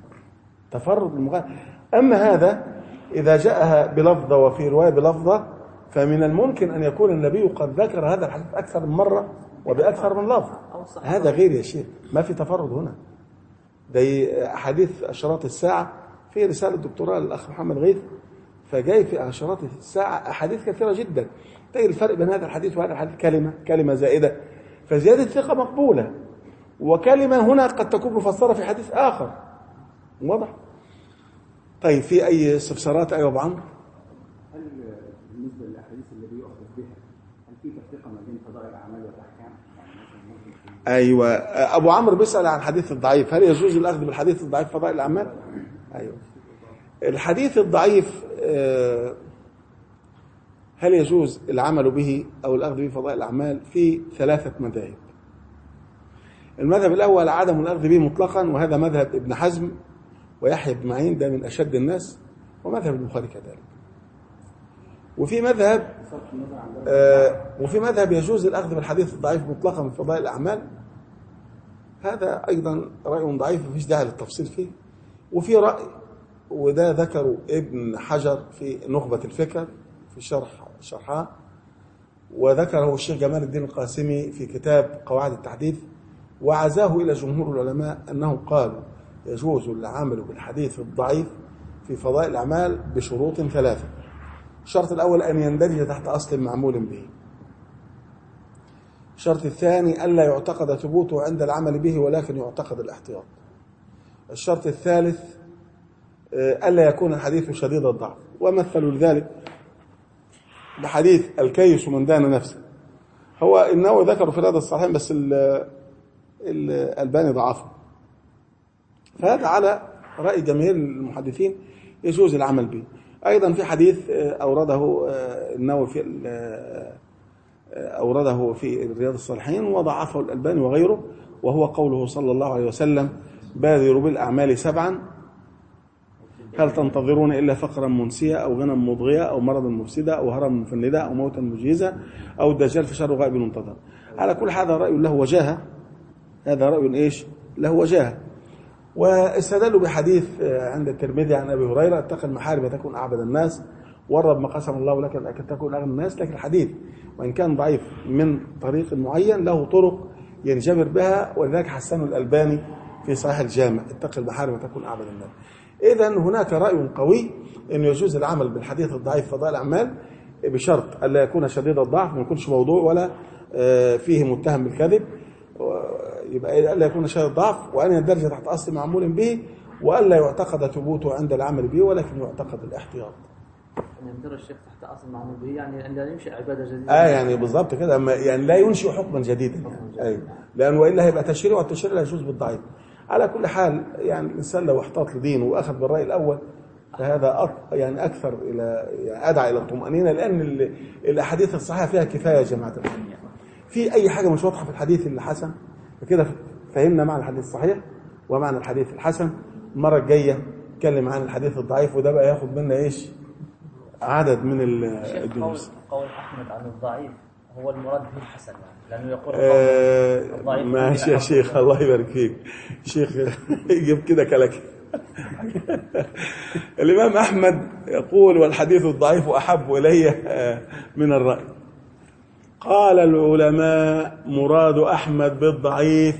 أما هذا إذا جاءها بلفظة وفي رواية بلفظة، فمن الممكن أن يكون النبي قد ذكر هذا الحديث أكثر من مرة وبأكثر من لفظ. هذا غير يا شيخ، ما في تفرد هنا. ده حديث أشراط الساعة في رسالة دكتوراه للأخ محمد غيث، فجاي في أشراط الساعة أحاديث كثيرة جدا. تجد الفرق بين هذا الحديث وهذا الحديث كلمة زائدة، فزيادة الثقة مقبولة، وكلمة هنا قد تكون مفسرة في حديث آخر. واضح؟ طيب، في أي استفسارات؟ أيوة أبو عمرو. هل بالنسبة للأحاديث التي يؤخذ بها هل في تفرقة ما بين فضائل الأعمال والأحكام؟ أيوة، أبو عمرو بيسأل عن الحديث الضعيف، هل يجوز الأخذ بالحديث الضعيف فضائل الأعمال؟ أيوة، الحديث الضعيف هل يجوز العمل به أو الأخذ به فضائل الأعمال؟ في 3 مذاهب. المذهب الأول عدم الأخذ به مطلقا، وهذا مذهب ابن حزم ويحيى بن معين، ده من أشد الناس، ومذهب البخاري كذلك. وفي مذهب يجوز الأخذ بالحديث الضعيف مطلقا من فضائل الأعمال، هذا أيضا رأي ضعيف مفيش داعي للتفصيل فيه. وفي رأي، وده ذكره ابن حجر في نخبة الفكر في شرحها، وذكره الشيخ جمال الدين القاسمي في كتاب قواعد التحديث، وعزاه إلى جمهور العلماء أنهم قالوا يجوز العمل بالحديث الضعيف في فضائل الأعمال بشروط 3. الشرط الأول أن يندرج تحت أصل معمول به. الشرط الثاني ألا يعتقد ثبوته عند العمل به، ولكن يعتقد الاحتياط. الشرط الثالث ألا يكون الحديث شديد الضعف، ومثلوا لذلك بحديث الكيس من دان نفسه. هو إنه ذكر في هذا الصحيحين، بس الألباني ضعفه. فهذا على رأي جماهير المحدثين يجوز العمل به. أيضا في حديث أورده النووي أورده في رياض الصالحين وضعفه الألباني وغيره، وهو قوله صلى الله عليه وسلم: بادروا بالأعمال 7، هل تنتظرون إلا فقرا منسيا أو غنى مضغية أو مرضا مفسدا أو هرما مفندة أو موتا مجيزا أو الدجال في شر غائب منتظر. على كل هذا رأي له وجاهة، هذا رأي إيش له وجاهة. واستدلوا بحديث عند الترمذي عن أبي هريرة: اتق المحارم تكون أعبد الناس، ورب ما قسم الله لك أن تكون أغنى الناس. لكن الحديث وإن كان ضعيف من طريق معين له طرق ينجبر بها، ولذلك حسنه الألباني في صحيح الجامع: اتق المحارم تكون أعبد الناس. إذن هناك رأي قوي أنه يجوز العمل بالحديث الضعيف في فضائل الأعمال بشرط ألا يكون شديد الضعف، ما يكونش موضوع ولا فيه متهم بالكذب، يبقى ألا يكون شديد الضعف، وأن يندرج تحت أصل معمول به، وألا يعتقد ثبوته عند العمل به، ولكن يعتقد الاحتياط. يندرج الشيخ تحت أصل معمول به يعني عندما ينشئ عبادة جديدة. يعني بالضبط كده، يعني لا ينشئ حكما جديدا يعني. لأنه وإلا هيبقى تشريع، والتشريع لا يجوز بالضعيف. على كل حال يعني الإنسان لو احتاط لدينه وأخذ بالرأي الأول فهذا يعني أكثر إلى يعني أدعى إلى الطمأنينة، لأن الأحاديث الصحيحة فيها كفاية يا جماعة الخير. في أي حاجة مش واضحة في الحديث الحسن فكده فهمنا معنى الحديث الصحيح ومعنى الحديث الحسن. المرة الجاية نتكلم عن الحديث الضعيف، وده بقى ياخد منا إيش عدد من الدروس. قول أحمد عن الضعيف هو المراد به الحسن يعني، لأنه يقول الضعيف. ماشي يا شيخ، الله يبارك فيك شيخ. يجيب كده كلك. الإمام أحمد يقول: والحديث الضعيف أحب إلي من الرأي. قال العلماء: مراد أحمد بالضعيف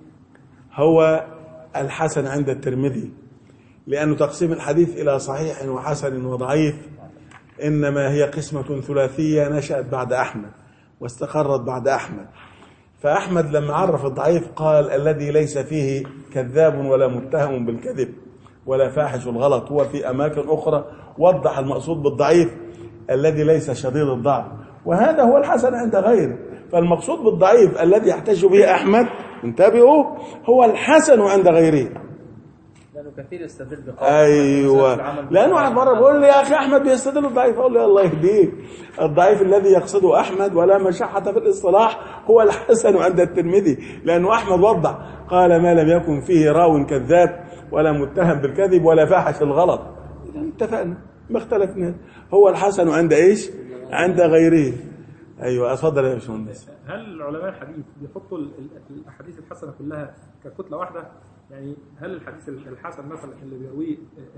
هو الحسن عند الترمذي، لأن تقسيم الحديث إلى صحيح وحسن وضعيف إنما هي قسمة ثلاثية نشأت بعد أحمد واستقرت بعد أحمد. فأحمد لما عرف الضعيف قال: الذي ليس فيه كذاب ولا متهم بالكذب ولا فاحش الغلط. هو في أماكن أخرى وضح المقصود بالضعيف الذي ليس شديد الضعف، وهذا هو الحسن عند غيره. فالمقصود بالضعيف الذي يحتج به أحمد، انتبهوا، هو الحسن عند غيره. لأنه كثير يستدل بقول. أيوة، لأنه واحد مرة بيقول لي: يا أخي أحمد بيستدل الضعيف. أقول له: الله يهديك، الضعيف الذي يقصده أحمد ولا مشحة في الاصطلاح هو الحسن عند الترمذي، لأنه أحمد وضح قال: ما لم يكن فيه راو كذاب ولا متهم بالكذب ولا فاحش الغلط. اتفقنا ما اختلفنا، هو الحسن عند إيش؟ عند غيره. أيوة، أتفضل يا باشمهندس. هل علماء الحديث بيحطوا الأحاديث الحسنة كلها ككتلة واحدة؟ يعني هل الحديث الحسن مثلا اللي بيرويه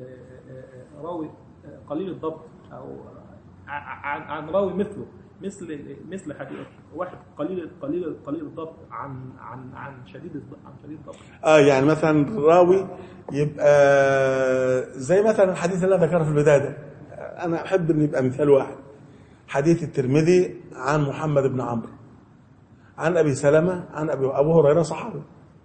راوي قليل الضبط أو عن راوي مثل حديث واحد قليل الضبط عن شديد الضبط؟ يعني مثلا راوي يبقى زي مثلا الحديث اللي ذكره في البداية، أنا أحب أن يبقى مثال واحد: حديث الترمذي عن محمد بن عمرو عن أبي سلمة عن أبو هريرة صحابي،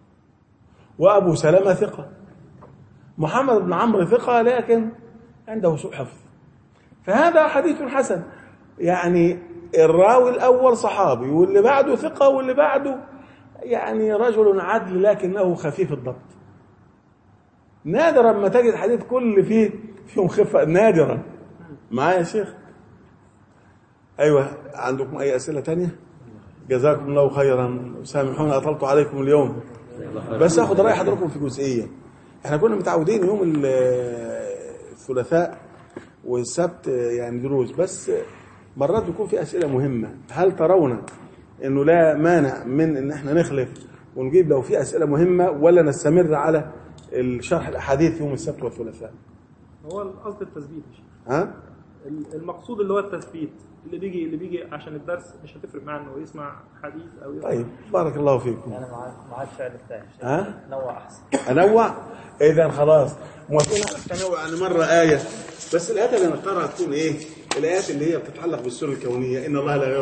وأبو سلمة ثقة، محمد بن عمرو ثقة لكن عنده سوء حفظ، فهذا حديث حسن. يعني الراوي الأول صحابي، واللي بعده ثقة، واللي بعده يعني رجل عدل لكنه خفيف الضبط. نادرا ما تجد حديث كل فيهم خفة، نادرا. معايا يا شيخ؟ أيوة، عندكم أي أسئلة تانية؟ جزاكم الله خيرا، سامحونا أطلت عليكم اليوم، بس أخذ رأي حضراتكم في جزئية. احنا كنا متعودين يوم الثلاثاء والسبت يعني دروس، بس مرات بيكون في أسئلة مهمة. هل ترون أنه لا مانع من أن احنا نخلف ونجيب لو في أسئلة مهمة، ولا نستمر على الشرح الأحاديث يوم السبت والثلاثاء؟ هو القصد التثبيت يا شيخ. ها؟ المقصود اللي هو التثبيت، اللي بيجي عشان الدرس مش هتفرق معاه انه يسمع حديث او يسمع. طيب، بارك الله فيكم. انا مع الفعل الثاني. ها؟ نوع احسن. انوع؟ اذا خلاص موافقين على التنوع. يعني مره ايه، بس الايات اللي نختارها تكون ايه؟ الايات اللي هي بتتعلق بالسور الكونيه: ان الله لا